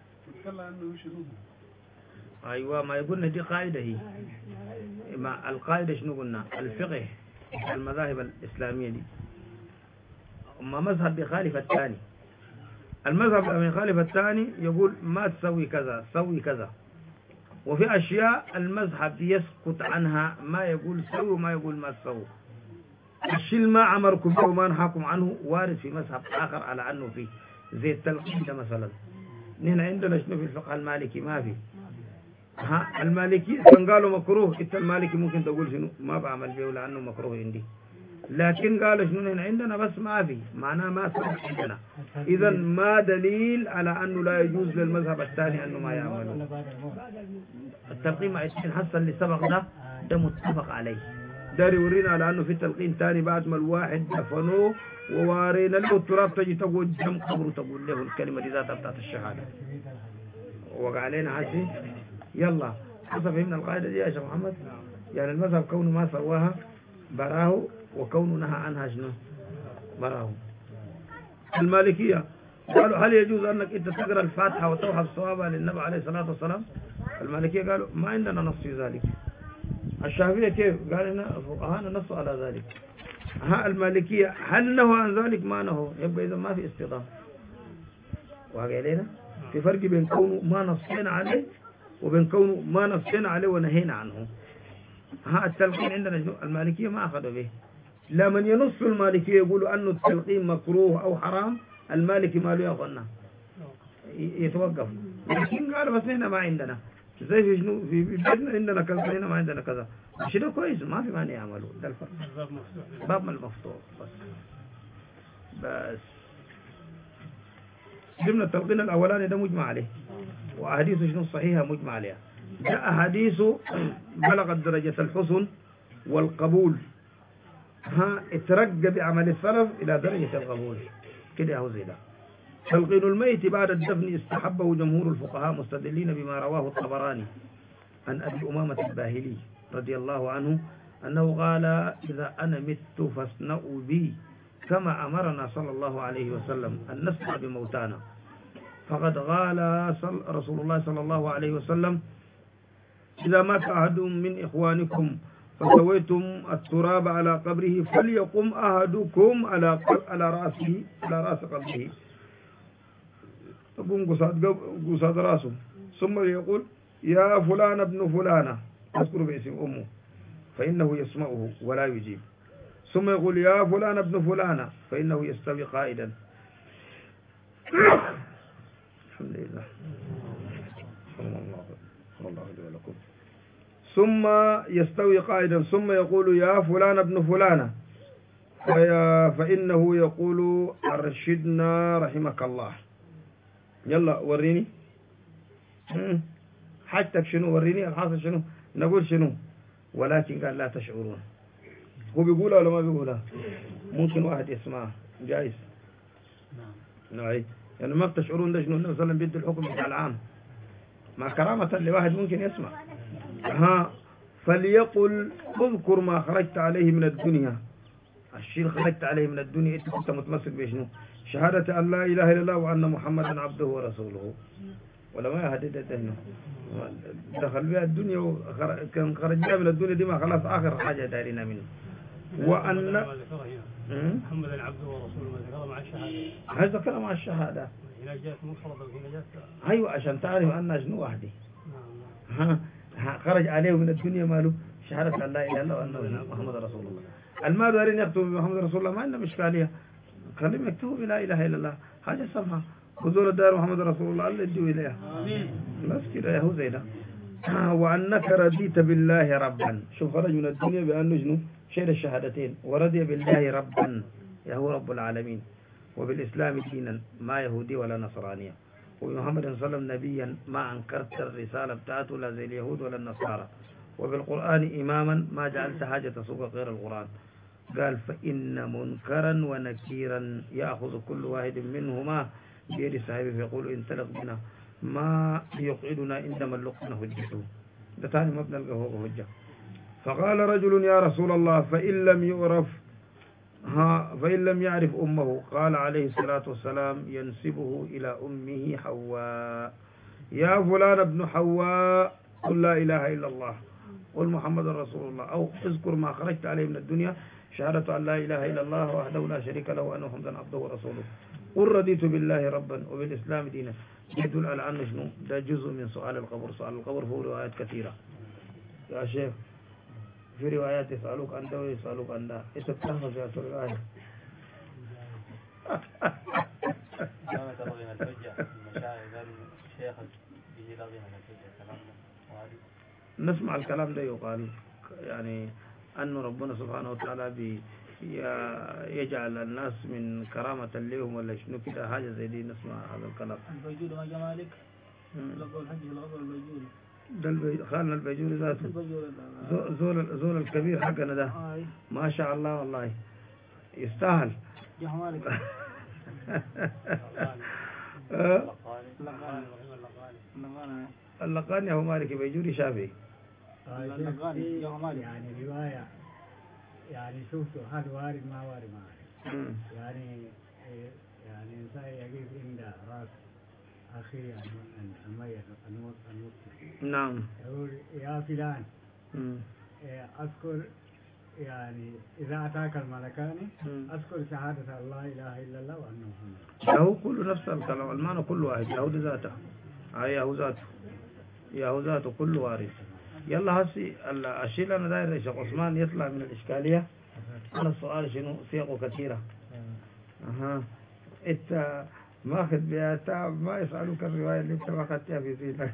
أيوة، ما يقولنا دي قاعدة هي، ما القاعدة شنو قلنا؟ الفقه المذاهب الإسلامية دي أما مذهب بخالف الثاني، المذهب الذي يخالف الثاني يقول ما تسوي كذا سوي كذا، وفي أشياء المذهب يسكت عنها، ما يقول سوي وما يقول ما تسوي. الشيء ما أمركم به وما نهاكم عنه وارد في مذهب آخر على أنه فيه، زي التلقين ده مثلا. نحن عندنا شنو في الفقه المالكي ما في. المالكي كان قالوا مكروه، انت المالكي ممكن تقول شنو ما بعمل به لأنه مكروه عندي، لكن قالوا شنو نحن عندنا بس ما في، معناه ما ثبت عندنا. إذا ما دليل على أنه لا يجوز للمذهب الثاني أنه ما يعمله. التلقين مع الشيء حسن اللي سبق ده متفق عليه، داري يورينا على أنه في تلقين ثاني بعد ما الواحد دفنوه ووارينا له التراب تجي تقول جم قبره تقول له الكلمة دي ذاتها بتاعت الشهادة. وقع علينا حسي يلا حسب فهمنا القاعدة دي يا شيخ محمد. يعني المذهب كونه ما سواها براه، وكونه نهى عنها شنو براه. المالكية قالوا هل يجوز أنك أنت تقرأ الفاتحة وتوحى الصوابة للنبي عليه الصلاة والسلام؟ المالكية قالوا ما عندنا نص في ذلك. الشافعية كيف؟ قال لنا فقهانا نص على ذلك. المالكية هل نهوا عن ذلك؟ ما نهوا، يبقى إذا ما في استضافة. وهذا علينا في فرق بين كونه ما نصينا عليه وبين كونه ما نصينا عليه ونهينا عنه. التلقين عندنا المالكية ما أخذوا به. لمن ينص المالكية يقولوا أنه التلقين مكروه أو حرام، المالكي ما له يظنه يتوقف. لكن قال بس هنا ما عندنا زي في شنو في بلدنا عندنا كذا، هنا ما عندنا كذا، شيء كويس ما في مانع يعملوا. ده الفرق، باب من المفتوح بس ضمن التلقين الأولاني ده مجمع عليه، وأحاديثه شنو صحيحة مجمع عليها. ده أحاديثه بلغت درجة الحسن والقبول، اترقى بعمل السلف إلى درجة القبول كده. هو زي ده. تلقين الميت بعد الدفن استحبه جمهور الفقهاء مستدلين بما رواه الطبراني عن أبي أمامة الباهلي رضي الله عنه أنه قال إذا أنا مت فاصنعوا بي كما أمرنا صلى الله عليه وسلم أن نصنع بموتانا، فقد قال رسول الله صلى الله عليه وسلم إذا مات أحد من إخوانكم فسويتم التراب على قبره فليقم أحدكم على رأس قبره، تقوم قصاد راسه، ثم يقول يا فلان ابن فلانة، أذكر باسم أمه فإنه يسمعه ولا يجيب، ثم يقول يا فلان ابن فلانة فإنه يستوي قائدا. الحمد لله صلى الله عليه وسلم. ثم يستوي قائدا ثم يقول يا فلان ابن فلانة فإنه يقول أرشدنا رحمك الله. يلا وريني حاجتك شنو، وريني الحاصل شنو، نقول شنو، ولكن قال لا تشعرون. هو بيقولها ولا ما بيقولها؟ ممكن واحد يسمعها جائز. نعم يعني ما بتشعرون ده شنو، النبي صلى الله عليه وسلم بيدي الحكم بتاع العام مع كرامة لواحد ممكن يسمع. فليقل اذكر ما خرجت عليه من الدنيا، الشيء اللي خرجت عليه من الدنيا انت كنت متمسك بشنو؟ شهادة أن لا إله إلا الله وأن محمدا عبده ورسوله. ولا ما يهدد هنا دخل بها الدنيا وكان خرج بها من الدنيا دي ما خلاص آخر حاجة دارنا منه. وأن محمدا عبده ورسوله ما ذكر مع الشهادة، هذا ذكر مع الشهادة. هنا جاءت مفردة وهنا جاءت أيوة عشان تعرف أن شنو وحدي. خرج عليه من الدنيا ماله شهادة أن لا إله إلا الله وأن محمد رسول الله. المال دارين يكتبوا بمحمد رسول الله ما عندنا إشكالية، خليهم يكتبوا بلا إله إلا الله، حاجة سمحة. خذوا الدار محمد رسول الله اللي يدوا إليها بس كده يا هو زي ده. وأنك رضيت بالله ربا، شوف خرج من الدنيا بأنه شنو شهد الشهادتين ورضي بالله ربا يا هو رب العالمين. وبالإسلام دينا ما يهودي ولا نصرانية، وبمحمد صلى الله عليه وسلم نبيا ما أنكرت الرسالة بتاعته لا زي اليهود ولا النصارى، وبالقرآن إماما ما جعلت حاجة تسوق غير القرآن. قال فإن منكرا ونكيرا يأخذ كل واحد منهما بيد صاحبه فيقول انطلق بنا ما يقعدنا عندما لقنا حجته. ده ثاني مبنى القهوة حجة. فقال رجل يا رسول الله فإن لم يعرف أمه، قال عليه الصلاة والسلام ينسبه إلى أمه حواء، يا فلان ابن حواء قل لا إله إلا الله قل محمد رسول الله، أو اذكر ما خرجت عليه من الدنيا شهادة أن لا إله إلا الله وحده لا شريك له وأن محمدا عبده ورسوله، قل رضيت بالله ربا وبالإسلام دينا. يدل على أن شنو ده جزء من سؤال القبر. سؤال القبر هو روايات كثيرة يا شيخ، في روايات يسألوك عن ده ويسألوك عن ده، إنت بتحفظ يا سوري الآية. نسمع الكلام ده يقال يعني أن ربنا سبحانه وتعالى يجعل الناس من كرامة لهم ولا شنو كده حاجة زي دي، نسمع هذا الكلام. البيجوري ما جمالك لقوا الحج الأول البيجوري ده خالنا البيجوري ذاته زول الكبير حقنا ده ما شاء الله والله يستاهل. يا مالك اللقاني هو مالك بيجوري شافعي. اللقاني يا مالك يعني رواية يعني شفته هل وارد ما وارد ما وارد. يعني إنسان يجيب عند راس أخي الميت الموت. نعم. يقول يا فلان أذكر يعني إذا أتاك الملكان أذكر شهادة الله إله إلا الله وأنه محمد. هو كل نفس الكلام المعنى كل واحد يهود ذاته يهود ذاته كل وارد. يلا هسي الشيء اللي أنا داير الشيخ عثمان يطلع من الإشكالية. أنا السؤال شنو سياقه كثيرة. أنت ماخذ بها تعب ما يسألوك الرواية اللي أنت ما أخذتها في سينك.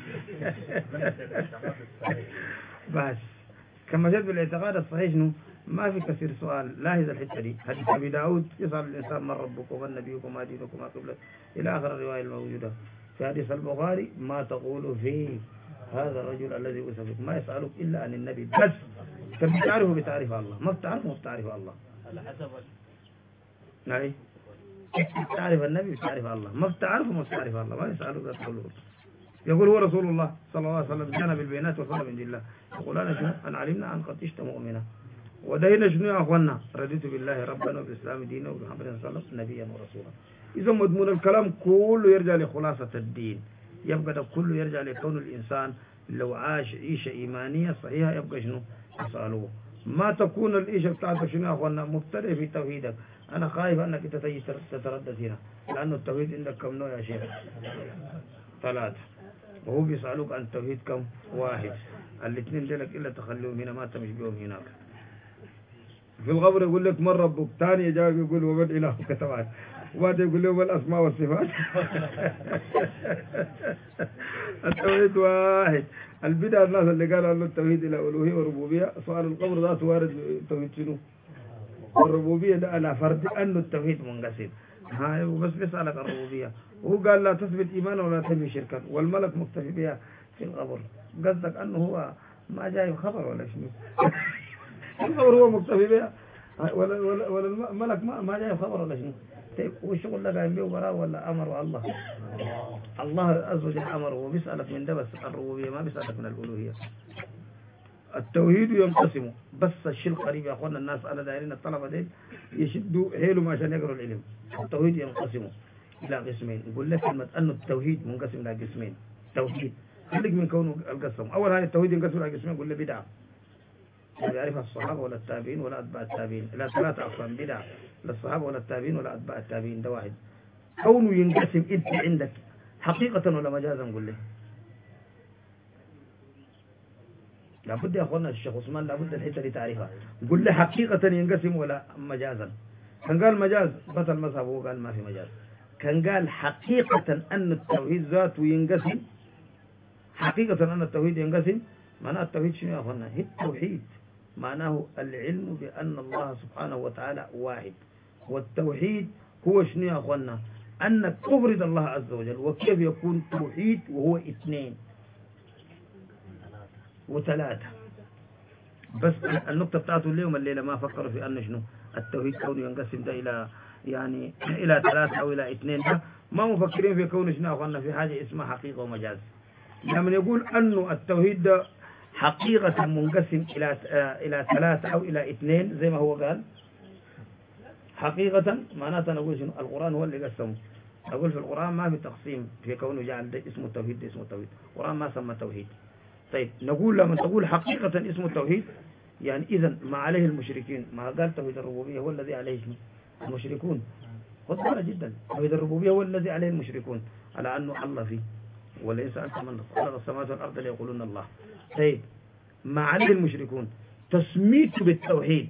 بس كما جد بالاعتقاد الصحيح شنو ما في كثير سؤال. لاحظ الحتة دي حديث أبي داود يسأل الإنسان من ربك ومن نبيك وما دينك وما قبلك إلى آخر الرواية الموجودة. في حديث البخاري ما تقول فيه هذا الرجل الذي وصفك، ما يسألك إلا عن النبي بس. كم بتعرفه بتعرف الله، ما بتعرفه بتعرف الله. على حسب نعم تعرف النبي بتعرف الله، ما بتعرفه ما بتعرف الله. ما يسألك لا تقول. يقول هو رسول الله صلى الله عليه وسلم جانا بالبينات والهدى من الله. يقول أنا شنو أن علمنا أن قد عشت مؤمنا ودينا شنو يا أخوانا رضيت بالله ربنا وبالإسلام دينا وبمحمد صلى الله عليه وسلم نبيا ورسولا. إذا مضمون الكلام كله يرجع لخلاصة الدين. يبقى ده كله يرجع لكون الإنسان لو عاش عيشة إيمانية صحيحة يبقى شنو يسألوه. ما تكون العيشة بتاعتك شنو يا أخوانا مبتدئ في توحيدك. أنا خايف أنك أنت تجي تتردد هنا لأنه التوحيد عندك كم نوع يا شيخ؟ 3. وهو بيسألوك عن التوحيد كم؟ 1. الاثنين دلك إلا تخليهم هنا ما تمشي بهم هناك. في القبر يقول لك من ربك، ثاني يجاوب يقول ومن إلهك طبعا، وبعد يقول لهم الأسماء والصفات. التوحيد 1. البدع الناس اللي قالوا أن التوحيد إلى ألوهية وربوبية. سؤال القبر ذات وارد توحيد شنو؟ والربوبية ده على فرض أن التوحيد منقسم. ها بس بيسألك الربوبية. وهو قال لا تثبت إيمانا ولا تنفي شركا والملك مكتفي بها في القبر. قصدك أنه هو ما جاي خبر ولا شنو؟ القبر هو مكتفي بها ولا الملك ما جاي خبر ولا شنو؟ طيب والشغل ده قايم به وراء ولا أمر الله؟ الله عز وجل أمره وبيسألك من ده بس الربوبية ما بيسألك من الألوهية. التوحيد ينقسم بس الشيء القريب يا أخوانا الناس أنا دايرين الطلبة دي يشدوا حيلهم عشان يقروا العلم. التوحيد ينقسم إلى قسمين. نقول لك كلمة أن التوحيد منقسم إلى قسمين. توحيد خليك من كونه القسم. أول هاي التوحيد ينقسم إلى قسمين. نقول له بدعة لا يعرفها الصحابة ولا التابعين ولا أتباع التابعين. إلى 3 أقسام بدعة للصحابة ولا التابعين ولا أتباع التابعين. ده 1. كونه ينقسم أنت عندك حقيقة ولا مجازا؟ نقول له لابد يا أخوانا الشيخ عثمان لابد الحتة دي تعرفها. نقول له حقيقة ينقسم ولا مجازا؟ كان قال مجاز بطل المذهب هو قال ما في مجاز. كان قال حقيقة أن التوحيد ذاته ينقسم. حقيقة أن التوحيد ينقسم. معناه التوحيد شنو يا أخوانا؟ هي التوحيد معناه العلم بأن الله سبحانه وتعالى واحد. والتوحيد هو شنو يا أخوانا؟ أنك تفرد الله عز وجل. وكيف يكون توحيد وهو اثنين وثلاثة؟ بس النقطة بتاعته اليوم الليلة ما فكروا في أن شنو التوحيد كونه ينقسم ده إلى يعني إلى ثلاثة أو إلى اثنين، ده ما مفكرين في كونه شنو أخوانا في حاجة اسمها حقيقة ومجاز. لما يقول أنه التوحيد ده حقيقة منقسم إلى ثلاثة أو إلى اثنين زي ما هو قال حقيقة، معناته نقول شنو القرآن هو اللي قسمه. أقول في القرآن ما في تقسيم في كونه جعل ده اسمه التوحيد ده اسمه التوحيد، القرآن ما سمى توحيد. طيب نقول لما تقول حقيقة اسمه التوحيد يعني إذا ما عليه المشركين، ما قال توحيد الربوبية هو الذي عليه المشركون. خذ بالك جدا، توحيد الربوبية هو الذي عليه المشركون على أنه الله فيه، وليس أنت من خلق السماوات والأرض ليقولون الله. طيب ما عليه المشركون تسميته بالتوحيد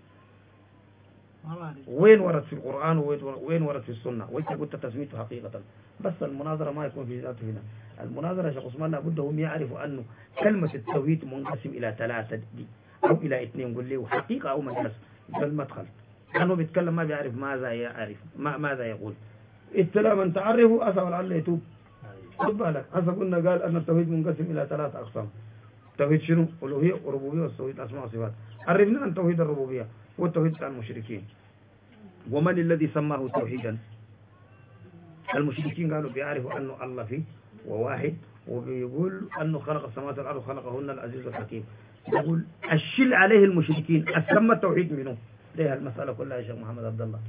وين ورد في القرآن وين ورد في السنة؟ وانت قلت تسميته حقيقة. بس المناظرة ما يكون في ذاته هنا. المناظرة يا شيخ عثمان لابد هم يعرفوا أنه كلمة التوحيد منقسم إلى ثلاثة دي أو إلى اثنين، قل له حقيقة أو مجاز. ده المدخل، لأنه بيتكلم ما بيعرف ماذا يعرف ماذا يقول. انت لما تعرفه أسأل لعله يتوب. خد بالك هسه قلنا قال أن التوحيد منقسم إلى ثلاثة أقسام. توحيد شنو؟ ألوهية وربوبية والتوحيد أسماء وصفات. عرفنا عن توحيد الربوبية والتوحيد بتاع المشركين. ومن الذي سماه توحيدا؟ المشركين قالوا بيعرفوا أنه الله فيه وواحد، وبيقول أنه خلق السماوات والأرض وخلقهن العزيز الحكيم. يقول الشل عليه المشركين أسمى التوحيد منه. ليه المسألة كلها يا شيخ محمد عبد الله؟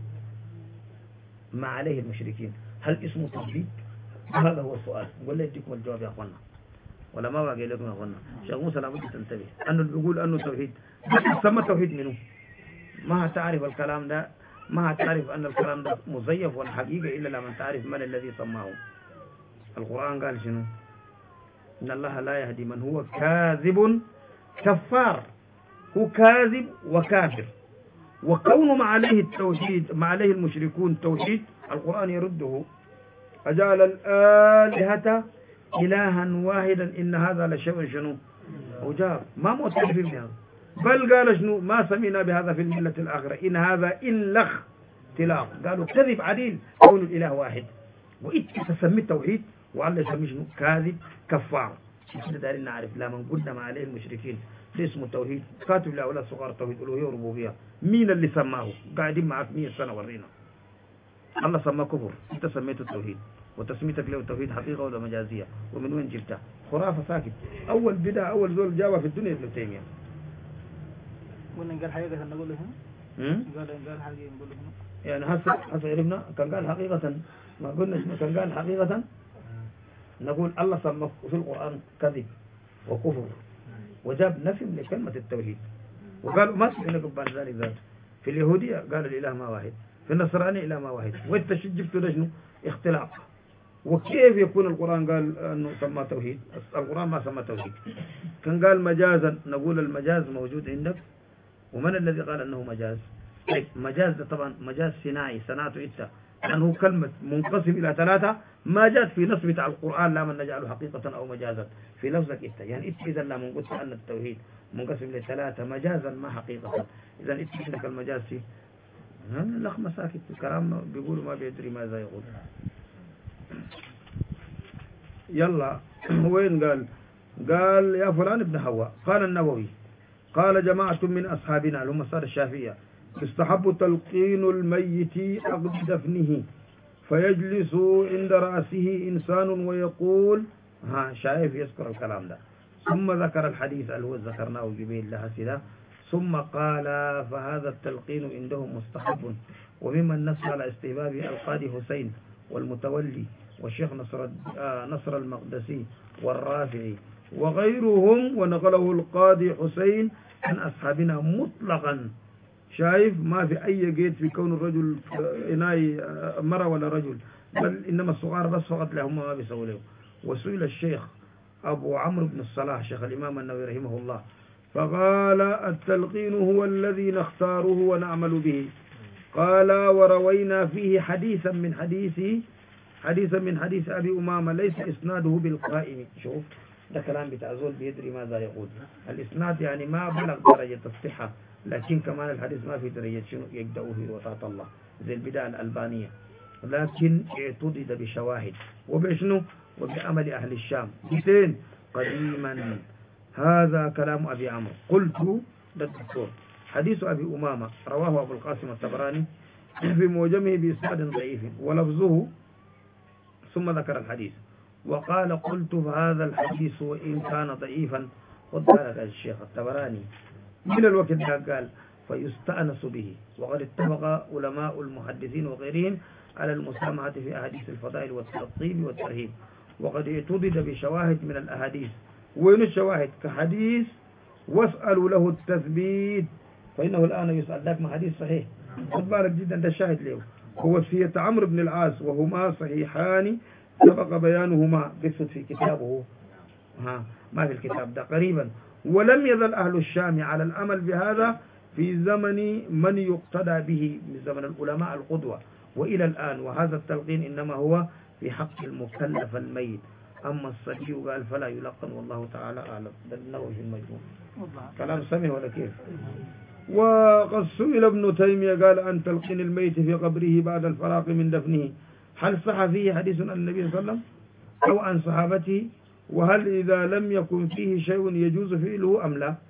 ما عليه المشركين هل اسمه توحيد؟ هذا هو السؤال. قول لي اديكم الجواب يا اخوانا، ولا ما باقي لكم يا اخوانا. شيخ موسى لابد تنتبه انه بيقول انه توحيد، سمى التوحيد منه. ما تعرف الكلام ده، ما تعرف ان الكلام ده مزيف والحقيقه الا لما تعرف من الذي سماه. القران قال شنو؟ ان الله لا يهدي من هو كاذب كفار. هو كاذب وكافر. وكون ما عليه التوحيد ما عليه المشركون توحيد، القرآن يرده. أجعل الآلهة إلها واحدا إن هذا لشيء شنو عجاب. ما مؤتلفين بهذا، بل قال شنو ما سمينا بهذا في الملة الآخرة إن هذا إلا اختلاف. قالوا كذب عديل كون الإله واحد، وإنت تسمي التوحيد وعلى يسمي شنو كاذب كفار. كده دارين نعرف لا من قلنا ما عليه المشركين ده اسمه توحيد. كاتب لأولاد صغار توحيد ألوهية وربوبية. مين اللي سماه؟ قاعدين معك 100 سنة ورينا. الله سماه كفر، انت سميته التوحيد، وتسميتك له التوحيد حقيقة ولا مجازية؟ ومن وين جبتها؟ خرافة ساكت. أول بدعة أول زول جابها في الدنيا ابن تيمية. قلنا قال حقيقة نقول له هنا. قال حقيقة نقول له هنا. يعني هسه عرفنا كان قال حقيقة، ما قلنا كان قال حقيقة. نقول الله سماه في القرآن كذب وكفر، وجاب نفي لكلمة التوحيد. وقالوا ما سمعنا قبل ذلك ذات. في اليهودية قال الإله ما واحد، في النصرانية إله ما واحد، وانت جبتوا ده شنو؟ اختلاف. وكيف يكون القرآن قال أنه سمى توحيد؟ القرآن ما سمى توحيد، كان قال مجازا. نقول المجاز موجود عندك، ومن الذي قال أنه مجاز؟ طيب مجاز ده طبعا مجاز صناعي صنعته انت، لأنه كلمة منقسم إلى ثلاثة ما جاءت في نص بتاع القرآن لا من نجعله حقيقة أو مجازا في لفظك انت. يعني انت إذا لا من قلت أن التوحيد منقسم لثلاثة مجازا ما حقيقة، إذا انت عندك المجاز فيه الأخ مساكت الكلام بيقولوا ما بيدري ماذا يقول. يلا وين قال يا فلان ابن حواء. قال النووي قال جماعة من أصحابنا اللي هم صار الشافعية يستحب تلقين الميت عقب دفنه فيجلس عند رأسه إنسان ويقول شايف يذكر الكلام ده، ثم ذكر الحديث اللي هو ذكرناه جبيل لها سيدا، ثم قال فهذا التلقين عندهم مستحب. وممن نص على استحبابه القاضي حسين والمتولي والشيخ نصر المقدسي والرافعي وغيرهم، ونقله القاضي حسين عن أصحابنا مطلقا. شايف ما في أي قيد في كون الرجل إناي مرة ولا رجل، بل إنما الصغار بس فقط لهم ما بيسووا له. وسئل الشيخ أبو عمرو بن الصلاح شيخ الإمام النووي رحمه الله فقال التلقين هو الذي نختاره ونعمل به. قال وروينا فيه حديثا من حديث أبي أمامة ليس إسناده بالقائم. شوف ده كلام بتاع زول بيدري ماذا يقول. الإسناد يعني ما بلغ درجة الصحة، لكن كمان الحديث ما في درجة شنو يقدأه في وطاعة الله. زي البداية الألبانية، لكن اعتضد بشواهد وبشنو وبعمل أهل الشام 200 قديما. هذا كلام أبي عمرو. قلت للدكتور حديث أبي أمامة رواه أبو القاسم الطبراني في موجمه بإسناد ضعيف ولفظه ثم ذكر الحديث وقال قلت فهذا الحديث وإن كان ضعيفا خذ بالك الشيخ الطبراني من الوقت قال فيستأنس به. وقد اتفق علماء المحدثين وغيرهم على المسامحة في أحاديث الفضائل والترطيب والترهيب، وقد اعتضد بشواهد من الأحاديث. وين الشواهد؟ كحديث واسألوا له التثبيت فإنه الآن يسأل لك ما حديث صحيح، خذ بالك جدا ده الشاهد له. ووصية عمرو بن العاص وهما صحيحان سبق بيانهما قصة في كتابه ما في الكتاب ده قريبا. ولم يزل أهل الشام على العمل بهذا في زمن من يقتدى به من زمن العلماء القدوة وإلى الآن. وهذا التلقين إنما هو في حق المكلف الميت، أما الصبي قال فلا يلقن والله تعالى أعلم. ده النووي في المجموع كلام سمع ولا كيف. وقد سئل ابن تيمية قال عن تلقين الميت في قبره بعد الفراغ من دفنه هل صح فيه حديث عن النبي صلى الله عليه وسلم أو عن صحابته، وهل إذا لم يكن فيه شيء يجوز فعله أم لا؟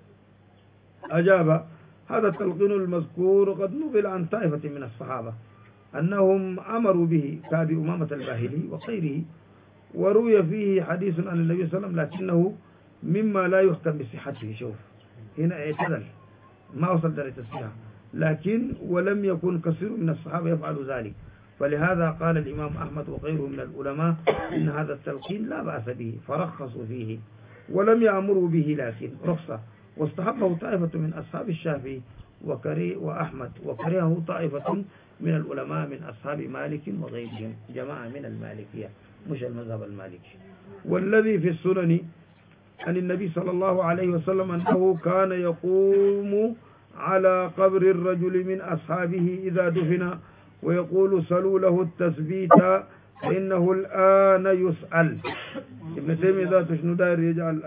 أجاب هذا التلقين المذكور قد نقل عن طائفة من الصحابة أنهم أمروا به كأبي أمامة الباهلي وغيره، وروي فيه حديث عن النبي صلى الله عليه وسلم لكنه مما لا يحكم بصحته. شوف هنا اعتدل ما وصل درجة الصحة، لكن ولم يكن كثير من الصحابة يفعل ذلك، فلهذا قال الإمام أحمد وغيره من العلماء إن هذا التلقين لا بأس به فرخصوا فيه ولم يأمروا به لكن رخصة، واستحبه طائفة من أصحاب الشافعي وأحمد وكرهه طائفة من العلماء من أصحاب مالك وغيرهم جماعة من المالكية مش المذهب المالكي. والذي في السنن عن النبي صلى الله عليه وسلم أنه كان يقوم على قبر الرجل من أصحابه إذا دفن ويقول سلوا له التثبيت فإنه الآن يسأل. ابن تيمية ذاته شنو داير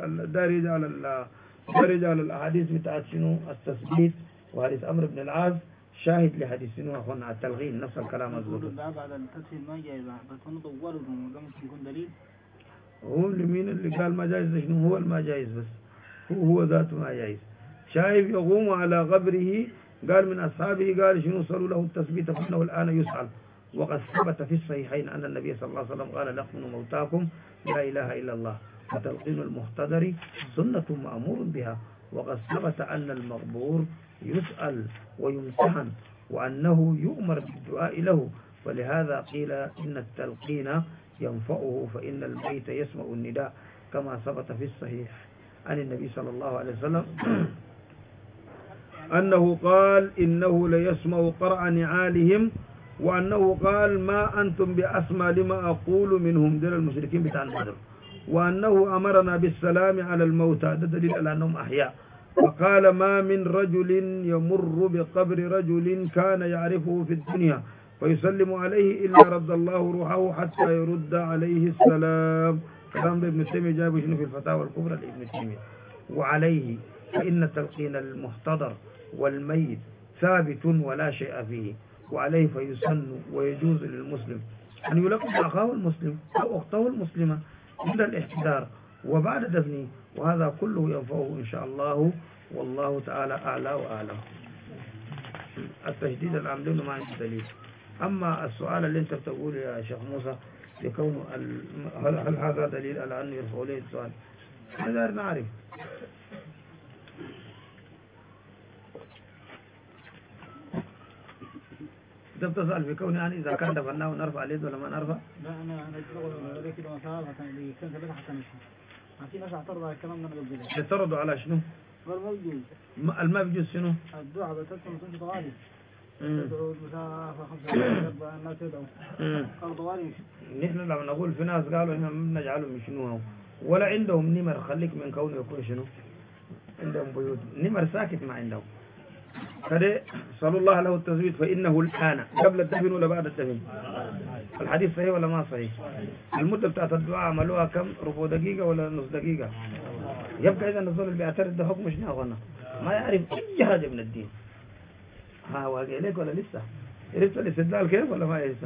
يجعل الأحاديث بتاعت شنو التثبيت، وحديث أمر بن العاص شاهد لحديث شنو أخونا التلغين نفس الكلام الزبط. بعد التسهيل ما جاي بس هو طولوا وقامت يكون دليل. هو لمين اللي قال ما جايز؟ شنو هو الما جايز؟ بس هو ذاته ما جايز. شايف يقوم على قبره قال من أصحابه قال شنو صلوا له التثبيت فإنه الآن يسأل. وقد ثبت في الصحيحين أن النبي صلى الله عليه وسلم قال لقنوا موتاكم لا إله إلا الله وتلقين المحتضر سنة مأمور بها. وقد ثبت أن المقبور يسأل ويمتحن وأنه يؤمر بالدعاء له، ولهذا قيل إن التلقين ينفعه فإن الميت يسمع النداء كما ثبت في الصحيح عن النبي صلى الله عليه وسلم أنه قال إنه ليسمع قرع نعالهم، وأنه قال ما أنتم بأسمع لما أقول منهم دل المشركين بتاع بدر، وأنه أمرنا بالسلام على الموتى ده دليل على أنهم أحياء. فقال ما من رجل يمر بقبر رجل كان يعرفه في الدنيا فيسلم عليه إلا رد الله روحه حتى يرد عليه السلام. كلام ابن تيمية جابه شنو في الفتاوى الكبرى لابن تيمية. وعليه فإن تلقين المحتضر والميت ثابت ولا شيء فيه، وعليه فيسن ويجوز للمسلم أن يلقن أخاه المسلم أو أخته المسلمة عند الاحتضار وبعد دفنه، وهذا كله ينفعه إن شاء الله والله تعالى أعلى وأعلم. التجديد العملي ما عنده دليل. أما السؤال اللي أنت بتقوله يا شيخ موسى يكون هل هذا دليل على أنه يرفعوا لي السؤال؟ نقدر نعرف. ده بتسأل في كون يعني إذا كان دفناه نرفع اليد ولا ما نرفع؟ لا أنا أقول كده مثلا اللي كان ثلاثة حتى مش ما في ناس اعترضوا على الكلام ده. أنا قلت اعترضوا على شنو؟ ما بيجوز ما بيجوز شنو؟ الدعاء بتسمى ما تكونش طوالي تدعو المسافة 5 الناس يدعوا قالوا طوالي. نحن لما نقول في ناس قالوا إحنا ما نجعلهم يشنوها ولا عندهم نمر، خليك من كونه يكون شنو؟ عندهم بيوت نمر ساكت ما عندهم. فده صلى الله له التزويد فإنه الآن قبل الدفن ولا بعد الدفن؟ الحديث صحيح ولا ما صحيح؟ المدة بتاعت الدعاء عملوها كم؟ ربع دقيقة ولا نص دقيقة؟ يبقى إذا الرسول اللي بيعترض ده حكم شنو أخوانا؟ ما يعرف أي حاجة من الدين. ها واقع لك ولا لسه؟ عرفت الاستدلال كيف ولا ما عرفت؟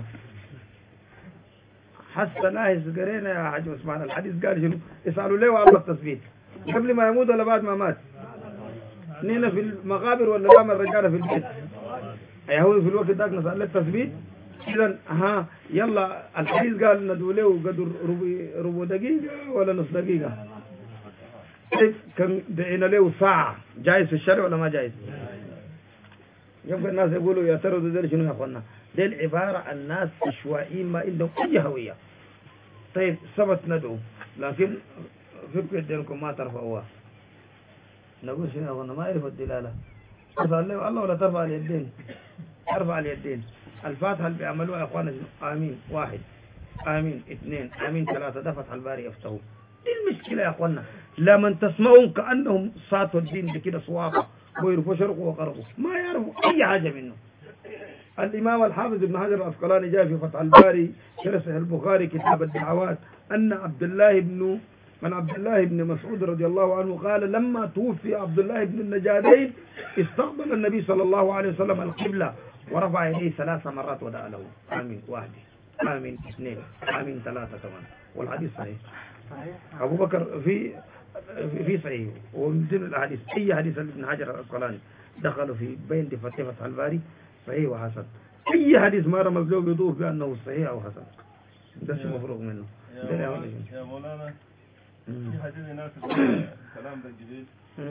حتى ناهز قرينا يا حاج عثمان الحديث قال شنو؟ اسألوا ليه والله التثبيت قبل ما يموت ولا بعد ما مات؟ نينا في المقابر ولا دام الرجال في البيت؟ يهود في الوقت ذاك نسأل له التثبيت. إذا ها يلا الحديث قال ندوا له قدر ربع دقيقة ولا نص دقيقة. كان دعينا له ساعة جائز في الشرع ولا ما جائز؟ يمكن الناس يقولوا يا ترى ده شنو يا اخوانا؟ دي عبارة الناس عشوائيين ما عندهم أي هوية. طيب ثبت ندعو لكن فكرة دينكم ما ترفعوها. نقول شنو يا اخوانا ما يعرف الدلالة. قال له الله ولا ترفع اليدين. ارفع اليدين. الفاتحة اللي بيعملوها يا اخوانا آمين 1 آمين 2 آمين 3 ده فتح الباري يفتحوا. دي المشكلة يا اخوانا لمن تسمعون كأنهم صاتوا الدين بكده صوابة ويرفوا شرقوا وغربوا ما يعرفوا أي حاجة منه. الإمام الحافظ ابن حجر العسقلاني جاء في فتح الباري شرح البخاري كتاب الدعوات أن عبد الله بن مسعود رضي الله عنه قال لما توفي عبد الله بن النجادين استقبل النبي صلى الله عليه وسلم القبلة ورفع يديه 3 مرات ودعا له آمين 1 آمين 2 آمين 3 كمان والحديث صحيح. أبو بكر في صحيح ومن ضمن الأحاديث أي حديث ابن حجر العسقلاني دخلوا في بين فتح الباري صحيح وحسن. أي حديث ما رمز له بيضوف بأنه صحيح أو حسن ده شيء مفروغ منه. يا مولانا في حديث هناك الكلام ده الجديد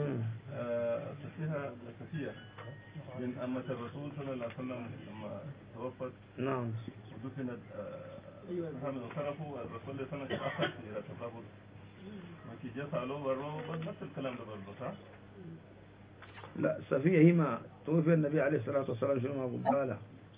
صفية من أمة الرسول صلى الله عليه وسلم لما توفت نعم ودفنت محمد وخلفه الرسول صلى الله عليه وسلم تأخر إلى التقابل ما كي جسالوا برضه نفس الكلام ده برضه صح؟ لا صفية هي ما توفي النبي عليه الصلاة والسلام شنو ما أقول قال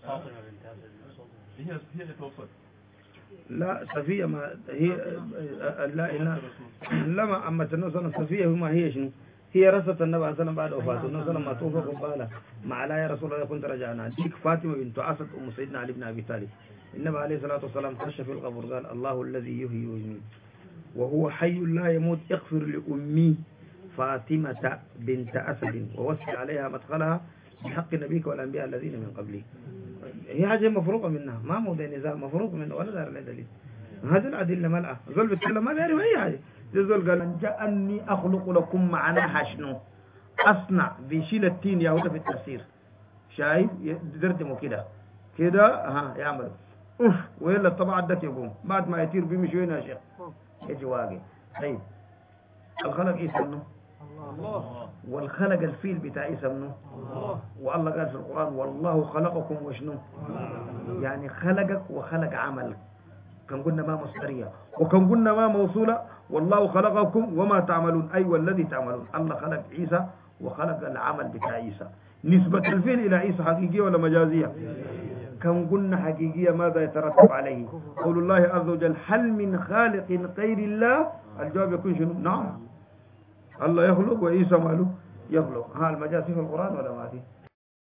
هي توفت. لا صفية ما هي لا لما أما النبي صفية ما هي شنو هي رست النبي عليه السلام بعد وفاته النبي صلى الله عليه وسلم ما توفى قال مع لا يا رسول الله كنت رجعنا ديك فاطمة بنت أسد أم سيدنا علي بن أبي طالب النبي عليه الصلاة والسلام خش في القبر قال الله الذي يحيي ويميت وهو حي لا يموت اغفر لأمي فاطمة بنت أسد ووسع عليها مدخلها بحق نبيك والأنبياء الذين من قبله. هي حاجة مفروقة منها ما موضع نزاع مفروق منه ولا دار له دليل. هذه الأدلة ملأة زول بيتكلم ما بيعرف أي حاجة. زول قال جاءني أخلق لكم معنا شنو أصنع بيشيل التين يا ولد في التفسير شايف يدردموا كده ها يعمل ويلا الطبع عدك يقوم بعد ما يطير بيمشي وين يا شيخ يجي واقع. طيب الخلق ايه سمنه الله والخلق الفيل بتاع ايه سمنه الله والله قال في القرآن والله خلقكم وشنو يعني خلقك وخلق عملك كان قلنا ما مصدرية وكان قلنا ما موصولة والله خلقكم وما تعملون أي والذي تعملون. الله خلق عيسى وخلق العمل بتاع عيسى. نسبة الفيل إلى عيسى حقيقية ولا مجازية؟ كم قلنا حقيقية ماذا يترتب عليه؟ قول الله عز وجل هل من خالق غير الله؟ الجواب يكون شنو؟ نعم الله يخلق وعيسى ماله يخلق. ها المجاز في القرآن ولا ما فيه؟